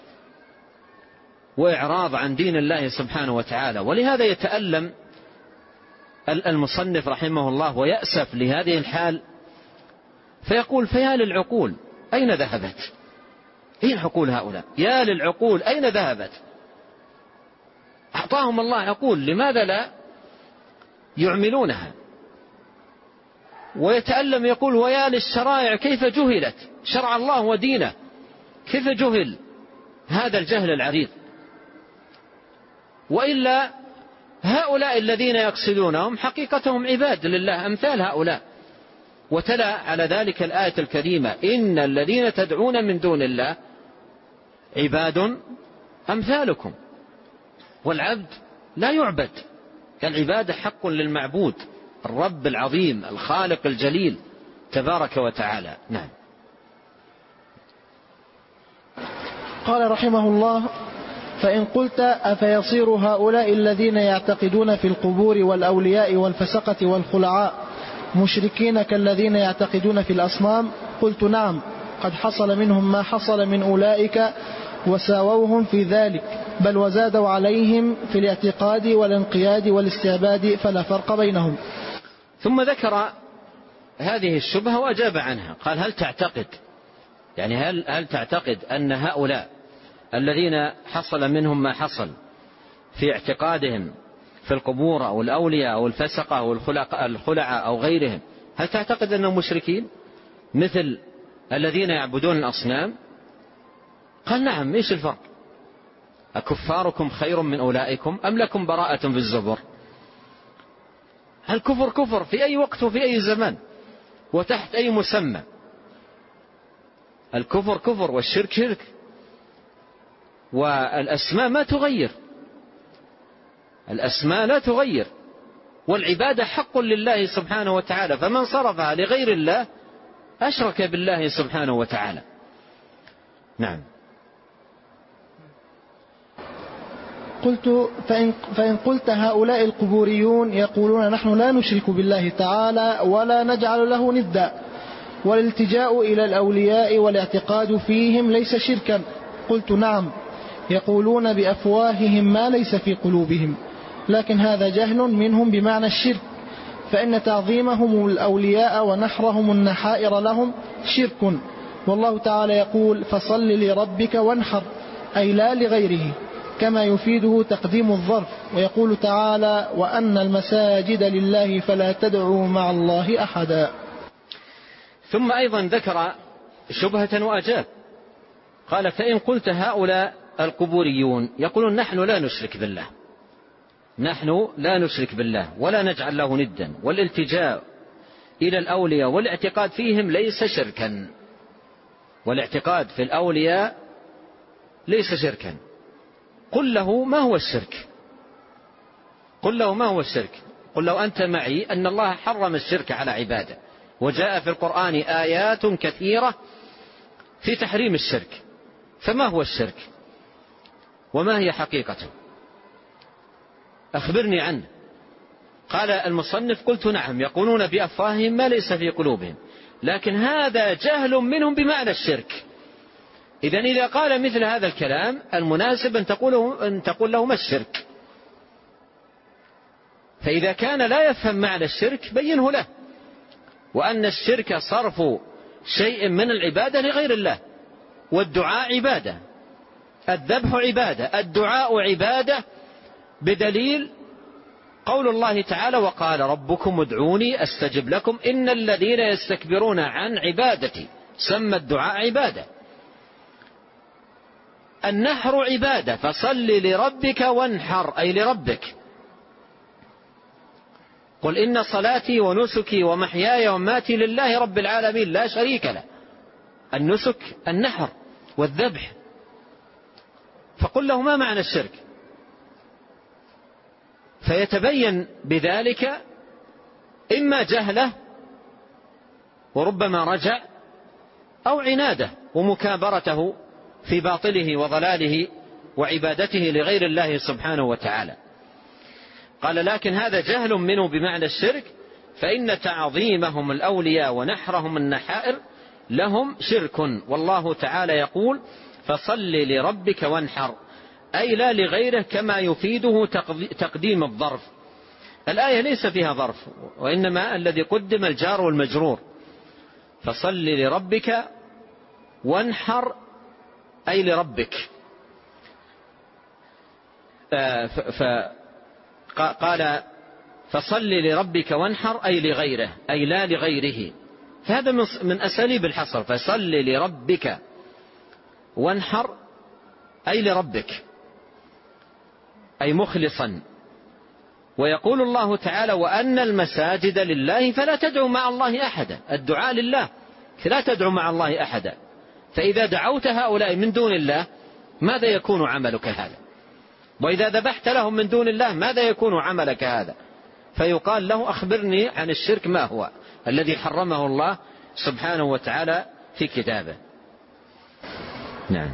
Speaker 1: وإعراض عن دين الله سبحانه وتعالى. ولهذا يتألم المصنف رحمه الله ويأسف لهذه الحال، فيقول: فيا للعقول أين ذهبت؟ أين عقول هؤلاء؟ يا للعقول أين ذهبت؟ أعطاهم الله عقول، لماذا لا يعملونها؟ ويتألم يقول: ويا للشرائع كيف جهلت، شرع الله ودينه كيف جهل هذا الجهل العريض. وإلا هؤلاء الذين يقصدونهم حقيقتهم عباد لله أمثال هؤلاء. وتلا على ذلك الآية الكريمة: إن الذين تدعون من دون الله عباد أمثالكم. والعبد لا يعبد، العبادة حق للمعبود الرب العظيم الخالق الجليل تبارك وتعالى. نعم.
Speaker 2: قال رحمه الله: فإن قلت: أفيصير هؤلاء الذين يعتقدون في القبور والأولياء والفسقة والخلعاء مشركين كالذين يعتقدون في الأصنام؟ قلت: نعم، قد حصل منهم ما حصل من أولئك، وساووهم في ذلك، بل وزادوا عليهم في الاعتقاد والانقياد والاستعباد، فلا فرق بينهم.
Speaker 1: ثم ذكر هذه الشبهة وأجاب عنها. قال: هل تعتقد، يعني هل تعتقد أن هؤلاء الذين حصل منهم ما حصل في اعتقادهم في القبور أو الأولياء أو الفسقة أو الخلعة أو غيرهم، هل تعتقد أنهم مشركين مثل الذين يعبدون الأصنام؟ قال: نعم. إيش الفرق؟ أكفاركم خير من أولئكم أم لكم براءة في الزبر؟ الكفر كفر في أي وقت وفي أي زمان وتحت أي مسمى. الكفر كفر والشرك شرك، والأسماء ما تغير، الأسماء لا تغير، والعبادة حق لله سبحانه وتعالى، فمن صرفها لغير الله أشرك بالله سبحانه وتعالى. نعم.
Speaker 2: قلت: فإن قلت هؤلاء القبوريون يقولون نحن لا نشرك بالله تعالى ولا نجعل له ندا، والالتجاء إلى الأولياء والاعتقاد فيهم ليس شركا. قلت: نعم، يقولون بأفواههم ما ليس في قلوبهم، لكن هذا جهل منهم بمعنى الشرك، فإن تعظيمهم الأولياء ونحرهم النحائر لهم شرك، والله تعالى يقول: فصل لربك وانحر، أي لا لغيره، كما يفيده تقديم الظرف. ويقول تعالى: وأن المساجد لله فلا تدعوا مع الله أحدا.
Speaker 1: ثم أيضا ذكر شبهة وأجاب. قال: فإن قلت هؤلاء القبوريون يقولون نحن لا نشرك بالله، نحن لا نشرك بالله ولا نجعل له ندا، والالتجاء إلى الأولياء والاعتقاد فيهم ليس شركا، والاعتقاد في الأولياء ليس شركا. قل له: ما هو الشرك؟ قل له: ما هو الشرك؟ قل لو أنت معي أن الله حرم الشرك على عباده، وجاء في القرآن آيات كثيرة في تحريم الشرك، فما هو الشرك وما هي حقيقته؟ أخبرني عنه. قال المصنف: قلت: نعم، يقولون بأفواههم ما ليس في قلوبهم، لكن هذا جهل منهم بمعنى الشرك. إذا قال مثل هذا الكلام المناسب أن تقول له: ما الشرك؟ فإذا كان لا يفهم معنى الشرك بينه له، وأن الشرك صرف شيء من العبادة لغير الله، والدعاء عبادة، الذبح عبادة، الدعاء عبادة، بدليل قول الله تعالى: وقال ربكم ادعوني أستجب لكم إن الذين يستكبرون عن عبادتي. سمى الدعاء عبادة. النحر عبادة، فصل لربك وانحر، أي لربك. قل إن صلاتي ونسكي ومحياي ومماتي لله رب العالمين لا شريك له. النسك النحر والذبح. فقل له: ما معنى الشرك؟ فيتبين بذلك إما جهله وربما رجع، أو عناده ومكابرته في باطله وضلاله وعبادته لغير الله سبحانه وتعالى. قال: لكن هذا جهل منه بمعنى الشرك، فإن تعظيمهم الأولياء ونحرهم النحائر لهم شرك، والله تعالى يقول: فصل لربك وانحر، أي لا لغيره، كما يفيده تقديم الظرف. الآية ليس فيها ظرف، وإنما الذي قدم الجار والمجرور. فصل لربك وانحر، أي لربك. قال: فصل لربك وانحر، أي لغيره، أي لا لغيره. فهذا من أساليب الحصر. فصل لربك وانحر، أي لربك، أي مخلصا. ويقول الله تعالى: وأن المساجد لله فلا تدعوا مع الله أحدا. الدعاء لله، فلا تدعوا مع الله أحدا. فإذا دعوت هؤلاء من دون الله ماذا يكون عملك هذا؟ وإذا ذبحت لهم من دون الله ماذا يكون عملك هذا؟ فيقال له: أخبرني عن الشرك ما هو الذي حرمه الله سبحانه وتعالى في كتابه. نعم.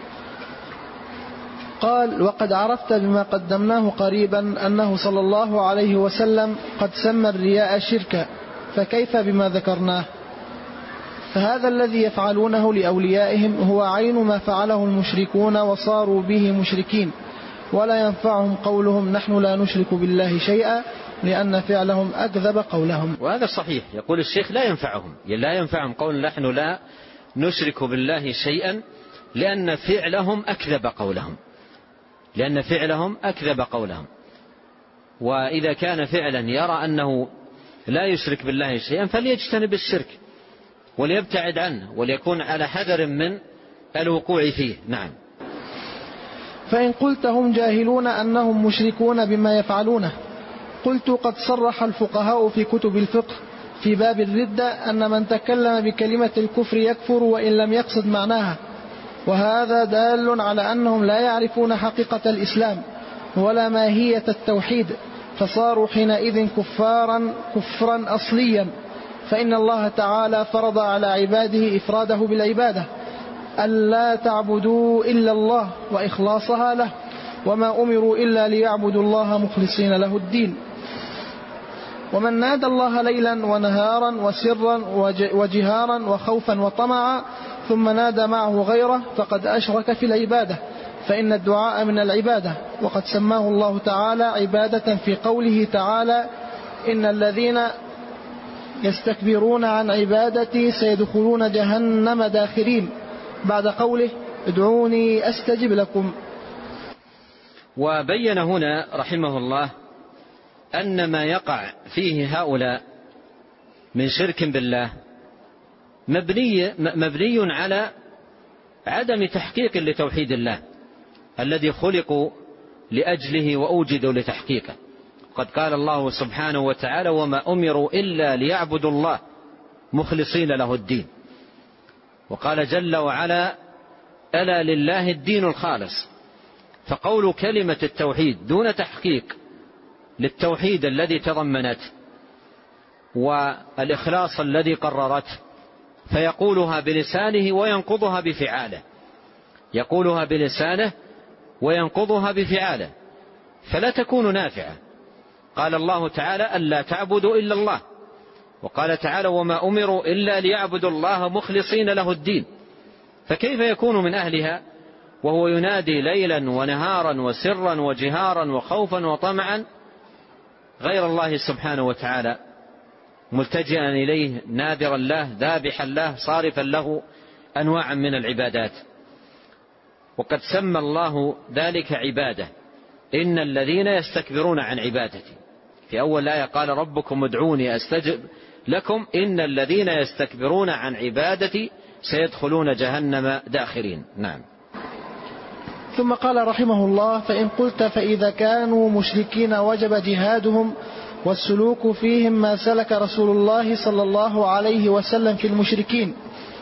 Speaker 2: قال: وقد عرفت بما قدمناه قريبا أنه صلى الله عليه وسلم قد سمى الرياء شركا، فكيف بما ذكرناه؟ فهذا الذي يفعلونه لأوليائهم هو عين ما فعله المشركون وصاروا به مشركين، ولا ينفعهم قولهم نحن لا نشرك بالله شيئا، لأن فعلهم أكذب قولهم.
Speaker 1: وهذا صحيح، يقول الشيخ لا ينفعهم قول نحن لا نشرك بالله شيئا، لأن فعلهم أكذب قولهم. وإذا كان فعلا يرى أنه لا يشرك بالله شيئا فليجتنب الشرك وليبتعد عنه وليكون على حذر من الوقوع فيه. نعم.
Speaker 2: فإن قلت هم جاهلون أنهم مشركون بما يفعلونه، قلت قد صرح الفقهاء في كتب الفقه في باب الردة أن من تكلم بكلمة الكفر يكفر وإن لم يقصد معناها، وهذا دال على أنهم لا يعرفون حقيقة الإسلام ولا ماهية التوحيد، فصاروا حينئذ كفرا أصليا. فإن الله تعالى فرض على عباده إفراده بالعبادة، ألا تعبدوا إلا الله وإخلاصها له، وما أمروا إلا ليعبدوا الله مخلصين له الدين. ومن نادى الله ليلا ونهارا وسرا وجهارا وخوفا وطمعا ثم نادى معه غيره فقد أشرك في العبادة، فإن الدعاء من العبادة، وقد سماه الله تعالى عبادة في قوله تعالى إن الذين يستكبرون عن عبادتي سيدخلون جهنم داخرين، بعد قوله ادعوني أستجب لكم.
Speaker 1: وبين هنا رحمه الله أن ما يقع فيه هؤلاء من شرك بالله مبني على عدم تحقيق لتوحيد الله الذي خلقوا لأجله وأوجدوا لتحقيقه. قد قال الله سبحانه وتعالى وما أمروا إلا ليعبدوا الله مخلصين له الدين. وقال جل وعلا ألا لله الدين الخالص. فقول كلمة التوحيد دون تحقيق للتوحيد الذي تضمنته والإخلاص الذي قررته، فيقولها بلسانه وينقضها بفعاله، يقولها بلسانه وينقضها بفعاله، فلا تكون نافعة. قال الله تعالى ألا تعبدوا إلا الله، وقال تعالى وما أمروا إلا ليعبدوا الله مخلصين له الدين، فكيف يكون من أهلها وهو ينادي ليلا ونهارا وسرا وجهارا وخوفا وطمعا غير الله سبحانه وتعالى، ملتجئا إليه ناذرا له ذابحا له صارفا له أنواعا من العبادات. وقد سمى الله ذلك عبادة، إن الذين يستكبرون عن عبادتي. في أول آية قال ربكم ادعوني أستجب لكم إن الذين يستكبرون عن عبادتي سيدخلون جهنم داخرين. نعم.
Speaker 2: ثم قال رحمه الله فإن قلت فإذا كانوا مشركين وجب جهادهم والسلوك فيهم ما سلك رسول الله صلى الله عليه وسلم في المشركين.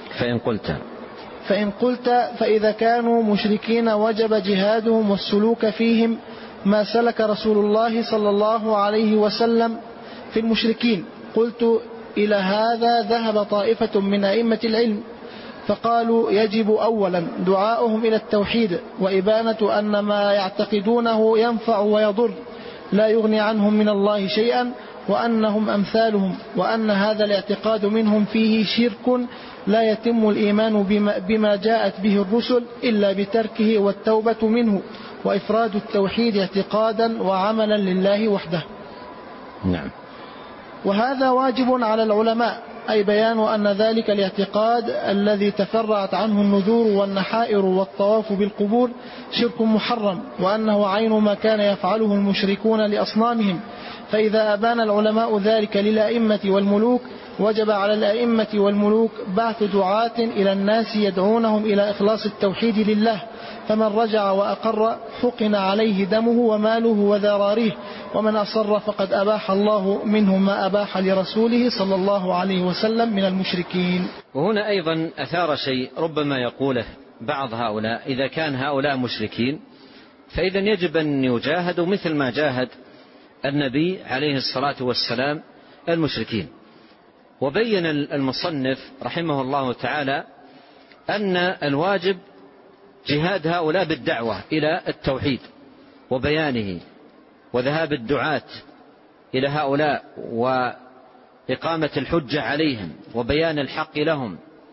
Speaker 2: فإن قلت فإذا كانوا مشركين وجب جهادهم والسلوك فيهم ما سلك رسول الله صلى الله عليه وسلم في المشركين، قلت إلى هذا ذهب طائفة من أئمة العلم، فقالوا يجب أولا دعاؤهم إلى التوحيد وإبانة أن ما يعتقدونه ينفع ويضر لا يغني عنهم من الله شيئا، وأنهم أمثالهم، وأن هذا الاعتقاد منهم فيه شرك لا يتم الإيمان بما جاءت به الرسل إلا بتركه والتوبة منه وإفراد التوحيد اعتقادا وعملا لله وحده.
Speaker 1: نعم.
Speaker 2: وهذا واجب على العلماء، أي بيان أن ذلك الاعتقاد الذي تفرعت عنه النذور والنحائر والطواف بالقبور شرك محرم، وأنه عين ما كان يفعله المشركون لأصنامهم. فإذا أبان العلماء ذلك للأئمة والملوك وجب على الأئمة والملوك بعث دعاة إلى الناس يدعونهم إلى إخلاص التوحيد لله، فمن رجع وأقر حقن عليه دمه وماله وذراريه، ومن أصر فقد أباح الله منه ما أباح لرسوله صلى الله عليه وسلم من المشركين.
Speaker 1: وهنا أيضا أثار شيء ربما يقوله بعض هؤلاء، إذا كان هؤلاء مشركين فإذا يجب أن يجاهدوا مثل ما جاهد النبي عليه الصلاة والسلام المشركين. وبين المصنف رحمه الله تعالى أن الواجب جهاد هؤلاء بالدعوة إلى التوحيد وبيانه، وذهاب الدعاة إلى هؤلاء وإقامة الحجة عليهم وبيان الحق لهم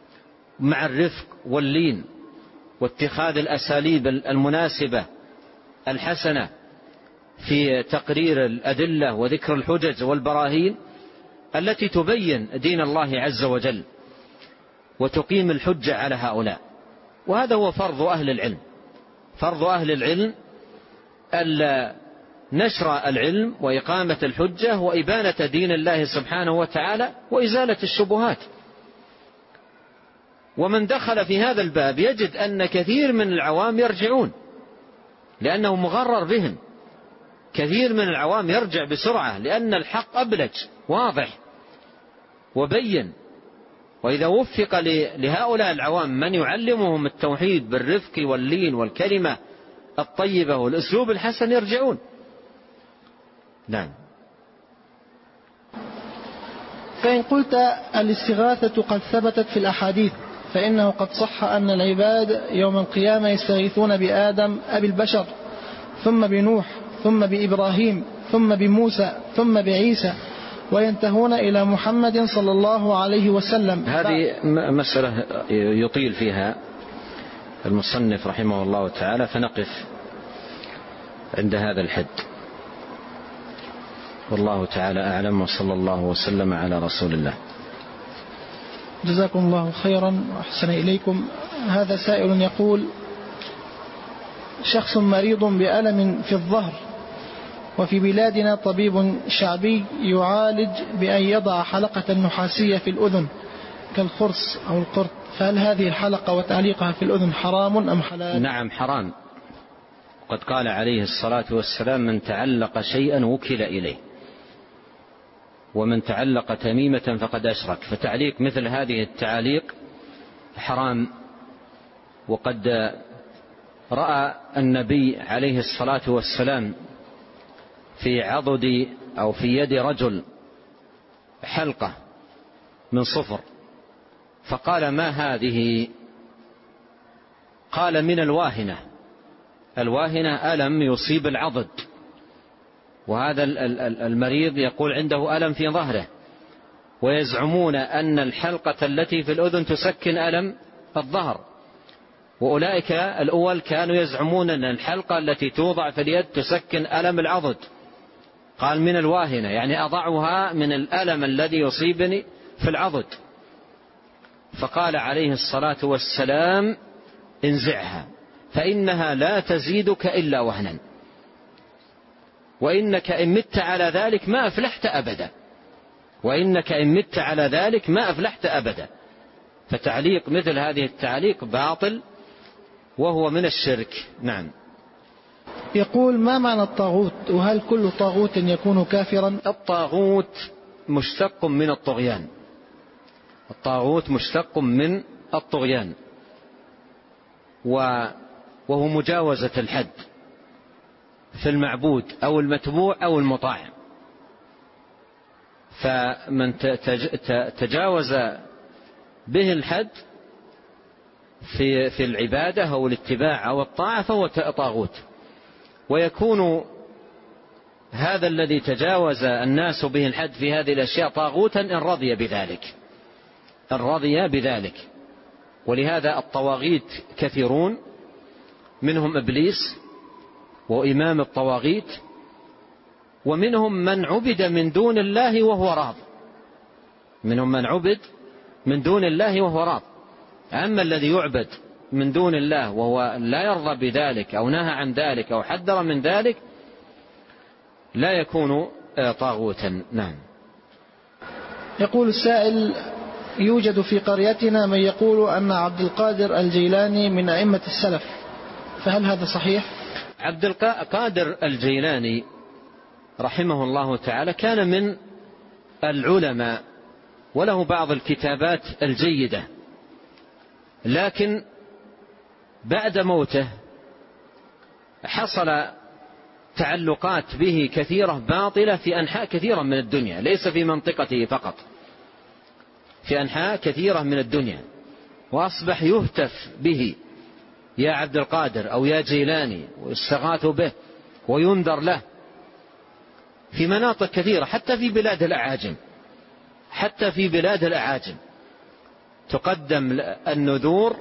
Speaker 1: مع الرفق واللين واتخاذ الأساليب المناسبة الحسنة في تقرير الأدلة وذكر الحجج والبراهين التي تبين دين الله عز وجل وتقيم الحجة على هؤلاء. وهذا هو فرض أهل العلم. فرض أهل العلم نشر العلم وإقامة الحجة وإبانة دين الله سبحانه وتعالى وإزالة الشبهات. ومن دخل في هذا الباب يجد أن كثير من العوام يرجعون لأنه مغرر بهم. كثير من العوام يرجع بسرعة لأن الحق أبلج واضح وبين. وإذا وفق لهؤلاء العوام من يعلمهم التوحيد بالرفق واللين والكلمة الطيبة والأسلوب الحسن يرجعون. نعم.
Speaker 2: فإن قلت الاستغاثة قد ثبتت في الأحاديث فإنه قد صح أن العباد يوم القيامة يستغيثون بآدم أبي البشر ثم بنوح ثم بإبراهيم ثم بموسى ثم بعيسى وينتهون إلى محمد صلى الله عليه وسلم.
Speaker 1: هذه مسألة يطيل فيها المصنف رحمه الله تعالى فنقف عند هذا الحد. والله تعالى أعلم وصلى الله وسلم على رسول الله.
Speaker 2: جزاكم الله خيرا وأحسن إليكم. هذا سائل يقول: شخص مريض بألم في الظهر وفي بلادنا طبيب شعبي يعالج بأن يضع حلقة نحاسية في الأذن كالخرس أو القرط، فهل هذه الحلقة وتعليقها في الأذن حرام أم حلال؟
Speaker 1: نعم حرام. قد قال عليه الصلاة والسلام: من تعلق شيئا وكل إليه، ومن تعلق تميمة فقد أشرك. فتعليق مثل هذه التعاليق حرام. وقد رأى النبي عليه الصلاة والسلام في عضد أو في يد رجل حلقة من صفر فقال: ما هذه؟ قال: من الواهنة. الواهنة ألم يصيب العضد، وهذا المريض يقول عنده ألم في ظهره، ويزعمون أن الحلقة التي في الأذن تسكن ألم الظهر، وأولئك الأول كانوا يزعمون أن الحلقة التي توضع في اليد تسكن ألم العضد. قال: من الواهنة، يعني أضعها من الألم الذي يصيبني في العضد. فقال عليه الصلاة والسلام: انزعها فإنها لا تزيدك إلا وهنا، وإنك إن مت على ذلك ما أفلحت أبدا. وإنك إن مت على ذلك ما أفلحت أبدا. فتعليق مثل هذه التعليق باطل وهو من الشرك. نعم.
Speaker 2: يقول: ما معنى الطاغوت؟ وهل كل طاغوت يكون كافرا؟
Speaker 1: الطاغوت مشتق من الطغيان. الطاغوت مشتق من الطغيان، وهو مجاوزة الحد في المعبود أو المتبوع أو المطاع. فمن تجاوز به الحد في العبادة أو الاتباع أو الطاعة فهو طاغوت. ويكون هذا الذي تجاوز الناس به الحد في هذه الأشياء طاغوتا إن رضي بذلك. إن رضي بذلك. ولهذا الطواغيت كثيرون، منهم إبليس وإمام الطواغيت، ومنهم من عبد من دون الله وهو راض. منهم من عبد من دون الله وهو راض. أما الذي يعبد من دون الله وهو لا يرضى بذلك أو نهى عن ذلك أو حذر من ذلك لا يكون طاغوتا. نعم.
Speaker 2: يقول السائل: يوجد في قريتنا من يقول أن عبد القادر الجيلاني من أئمة السلف، فهل هذا صحيح؟
Speaker 1: عبد القادر الجيلاني رحمه الله تعالى كان من العلماء وله بعض الكتابات الجيدة، لكن بعد موته حصل تعلقات به كثيرة باطلة في أنحاء كثيرة من الدنيا، ليس في منطقته فقط، في أنحاء كثيرة من الدنيا، وأصبح يهتف به: يا عبد القادر أو يا جيلاني، ويستغاث به وينذر له في مناطق كثيرة، حتى في بلاد الأعاجم. تقدم النذور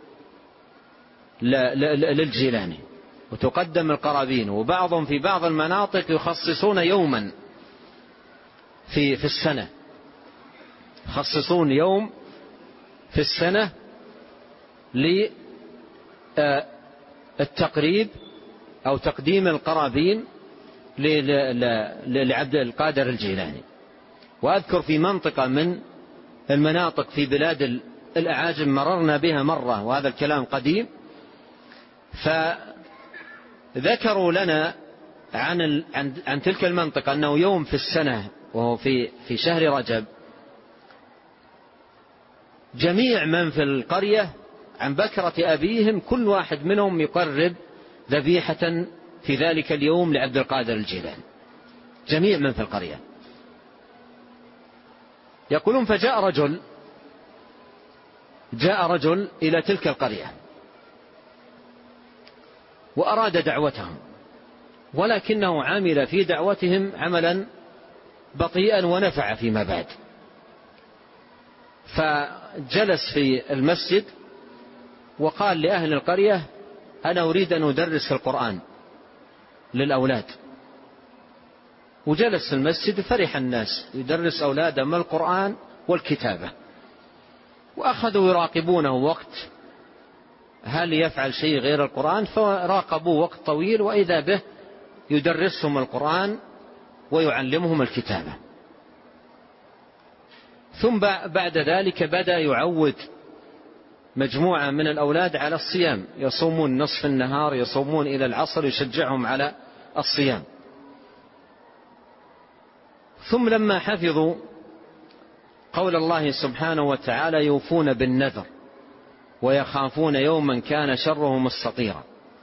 Speaker 1: للجيلاني وتقدم القرابين، وبعضهم في بعض المناطق يخصصون يوما في السنة، يخصصون يوم في السنة للتقريب أو تقديم القرابين لعبد القادر الجيلاني. وأذكر في منطقة من المناطق في بلاد الأعاجم مررنا بها مرة، وهذا الكلام قديم، فذكروا لنا عن تلك المنطقة أنه يوم في السنة وهو في شهر رجب جميع من في القرية عن بكرة أبيهم كل واحد منهم يقرب ذبيحة في ذلك اليوم لعبد القادر الجيلاني، جميع من في القرية. يقولون فجاء رجل إلى تلك القرية وأراد دعوتهم، ولكنه عمل في دعوتهم عملا بطيئا ونفع فيما بعد. فجلس في المسجد وقال لأهل القرية: أنا أريد أن أدرس القرآن للأولاد. وجلس في المسجد فرح الناس يدرس أولادهم القرآن والكتابة، وأخذوا يراقبونه وقت هل يفعل شيء غير القرآن، فراقبوا وقت طويل وإذا به يدرسهم القرآن ويعلمهم الكتابة. ثم بعد ذلك بدأ يعود مجموعة من الأولاد على الصيام، يصومون نصف النهار، يصومون إلى العصر، يشجعهم على الصيام. ثم لما حفظوا قول الله سبحانه وتعالى: يوفون بالنذر ويخافون يوما كان شره مستطيرا،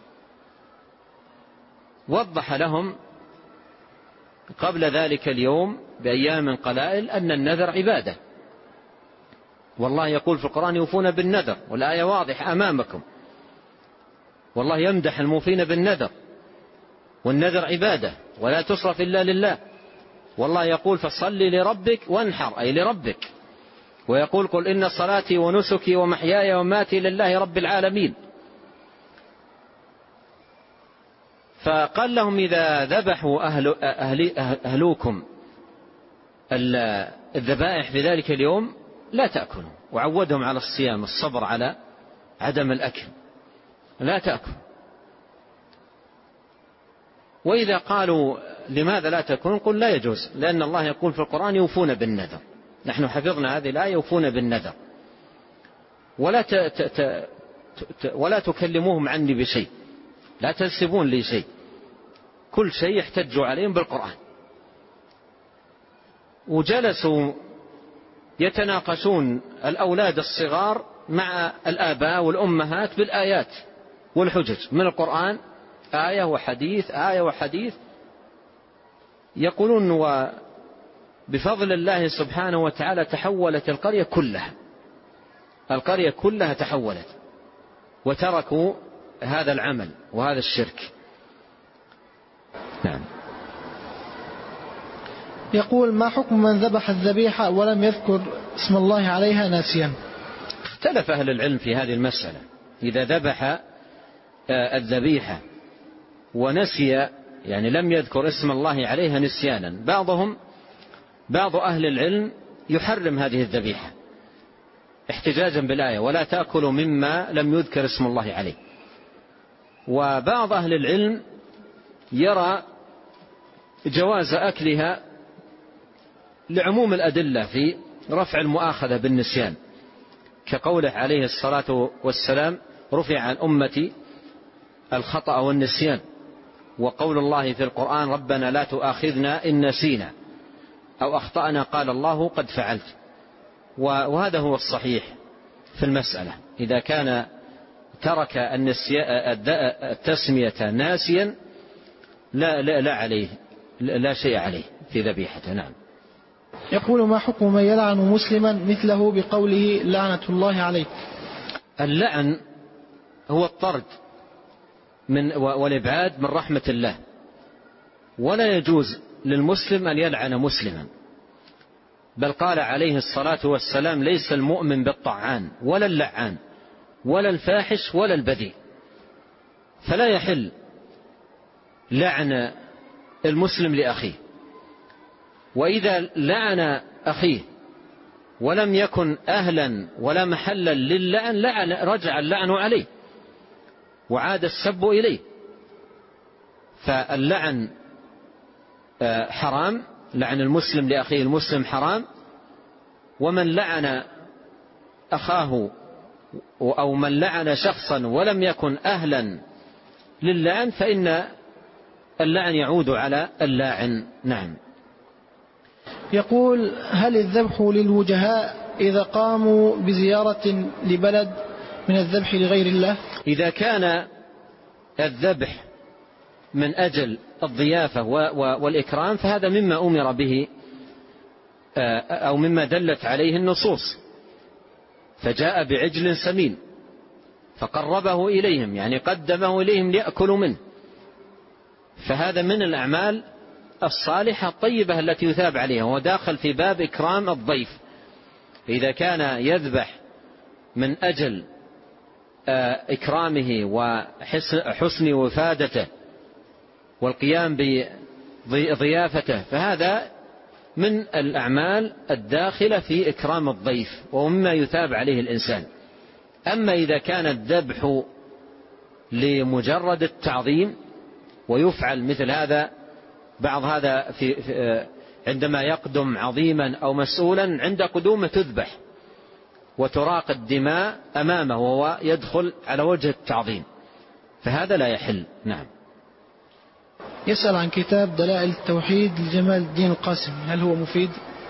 Speaker 1: وضح لهم قبل ذلك اليوم بأيام قلائل أن النذر عبادة، والله يقول في القرآن: يوفون بالنذر، والآية واضحة أمامكم، والله يمدح الموفين بالنذر، والنذر عبادة ولا تصرف إلا لله. والله يقول: فصل لربك وانحر، أي لربك. ويقول: قل إن صلاتي ونسكي ومحياي وماتي لله رب العالمين. فقال لهم: إذا ذبحوا أهلوكم الذبائح في ذلك اليوم لا تأكلوا، وعودهم على الصيام، الصبر على عدم الأكل، لا تأكلوا. وإذا قالوا: لماذا لا تأكلون؟ قل: لا يجوز، لأن الله يقول في القرآن: يوفون بالنذر. نحن حفظنا هذه الآية: يوفون بالنذر، ولا تكلموهم عني بشيء، لا تنسبون لي شيء، كل شيء يحتجوا عليهم بالقرآن. وجلسوا يتناقشون الأولاد الصغار مع الآباء والأمهات بالآيات والحجج من القرآن، آية وحديث، آية وحديث. يقولون: وبفضل الله سبحانه وتعالى تحولت القرية كلها تحولت، وتركوا هذا العمل وهذا الشرك. نعم.
Speaker 2: يقول: ما حكم من ذبح الذبيحة ولم يذكر اسم الله عليها ناسيا؟
Speaker 1: اختلف أهل العلم في هذه المسألة. إذا ذبح الذبيحة ونسي، يعني لم يذكر اسم الله عليها نسيانا، بعض أهل العلم يحرم هذه الذبيحة احتجاجا بالآية: ولا تأكلوا مما لم يذكر اسم الله عليه. وبعض أهل العلم يرى جواز أكلها لعموم الأدلة في رفع المؤاخذة بالنسيان، كقوله عليه الصلاة والسلام: رفع عن أمتي الخطأ والنسيان. وقول الله في القرآن: ربنا لا تؤاخذنا إن نسينا أو أخطأنا، قال الله: قد فعلت. وهذا هو الصحيح في المسألة. إذا كان ترك التسمية ناسيا لا شيء عليه في ذبيحته. نعم.
Speaker 2: يقول: ما حكم من يلعن مسلما مثله بقوله لعنة الله عليك؟
Speaker 1: اللعن هو الطرد والإبعاد من رحمة الله، ولا يجوز للمسلم أن يلعن مسلما، بل قال عليه الصلاة والسلام: ليس المؤمن بالطعان ولا اللعان ولا الفاحش ولا البذيء. فلا يحل لعن المسلم لأخيه، وإذا لعن أخيه ولم يكن أهلا ولا محلا للعن رجع اللعن عليه وعاد السب إليه. فاللعن حرام، لعن المسلم لأخيه المسلم حرام، ومن لعن أخاه أو من لعن شخصا ولم يكن أهلا للعن فإن اللعن يعود على اللاعن. نعم.
Speaker 2: يقول: هل الذبح للوجهاء إذا قاموا بزيارة لبلد من الذبح لغير الله؟
Speaker 1: إذا كان الذبح من أجل الضيافة والإكرام فهذا مما أمر به أو مما دلت عليه النصوص، فجاء بعجل سمين فقربه إليهم، يعني قدمه إليهم ليأكلوا منه، فهذا من الأعمال الصالحة الطيبة التي يثاب عليها، وداخل في باب إكرام الضيف. إذا كان يذبح من أجل إكرامه وحسن وفادته والقيام بضيافته فهذا من الأعمال الداخلة في إكرام الضيف ومما يثاب عليه الإنسان. أما إذا كان الذبح لمجرد التعظيم ويفعل مثل هذا بعض هذا عندما يقدم عظيما أو مسؤولا عند قدومه تذبح وتراق الدماء أمامه وهو يدخل على وجه التعظيم، فهذا لا يحل. نعم.
Speaker 2: يسأل عن كتاب دلائل التوحيد لجمال الدين القاسمي، هل هو مفيد؟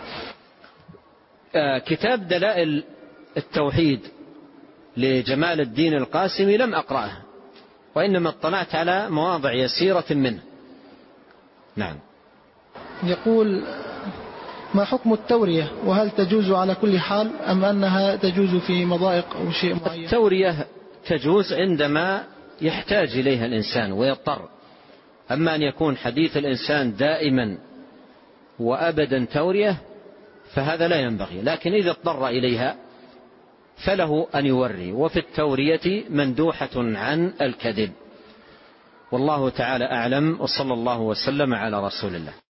Speaker 1: كتاب دلائل التوحيد لجمال الدين القاسمي لم أقرأه، وإنما اطلعت على مواضع يسيرة منه. نعم.
Speaker 2: يقول: ما حكم التورية، وهل تجوز على كل حال أم أنها تجوز في مضائق أو شيء معين؟
Speaker 1: التورية تجوز عندما يحتاج إليها الإنسان ويضطر، أما أن يكون حديث الإنسان دائما وأبدا تورية فهذا لا ينبغي، لكن إذا اضطر إليها فله أن يوري، وفي التورية مندوحة عن الكذب. والله تعالى أعلم، وصلى الله وسلم على رسول الله.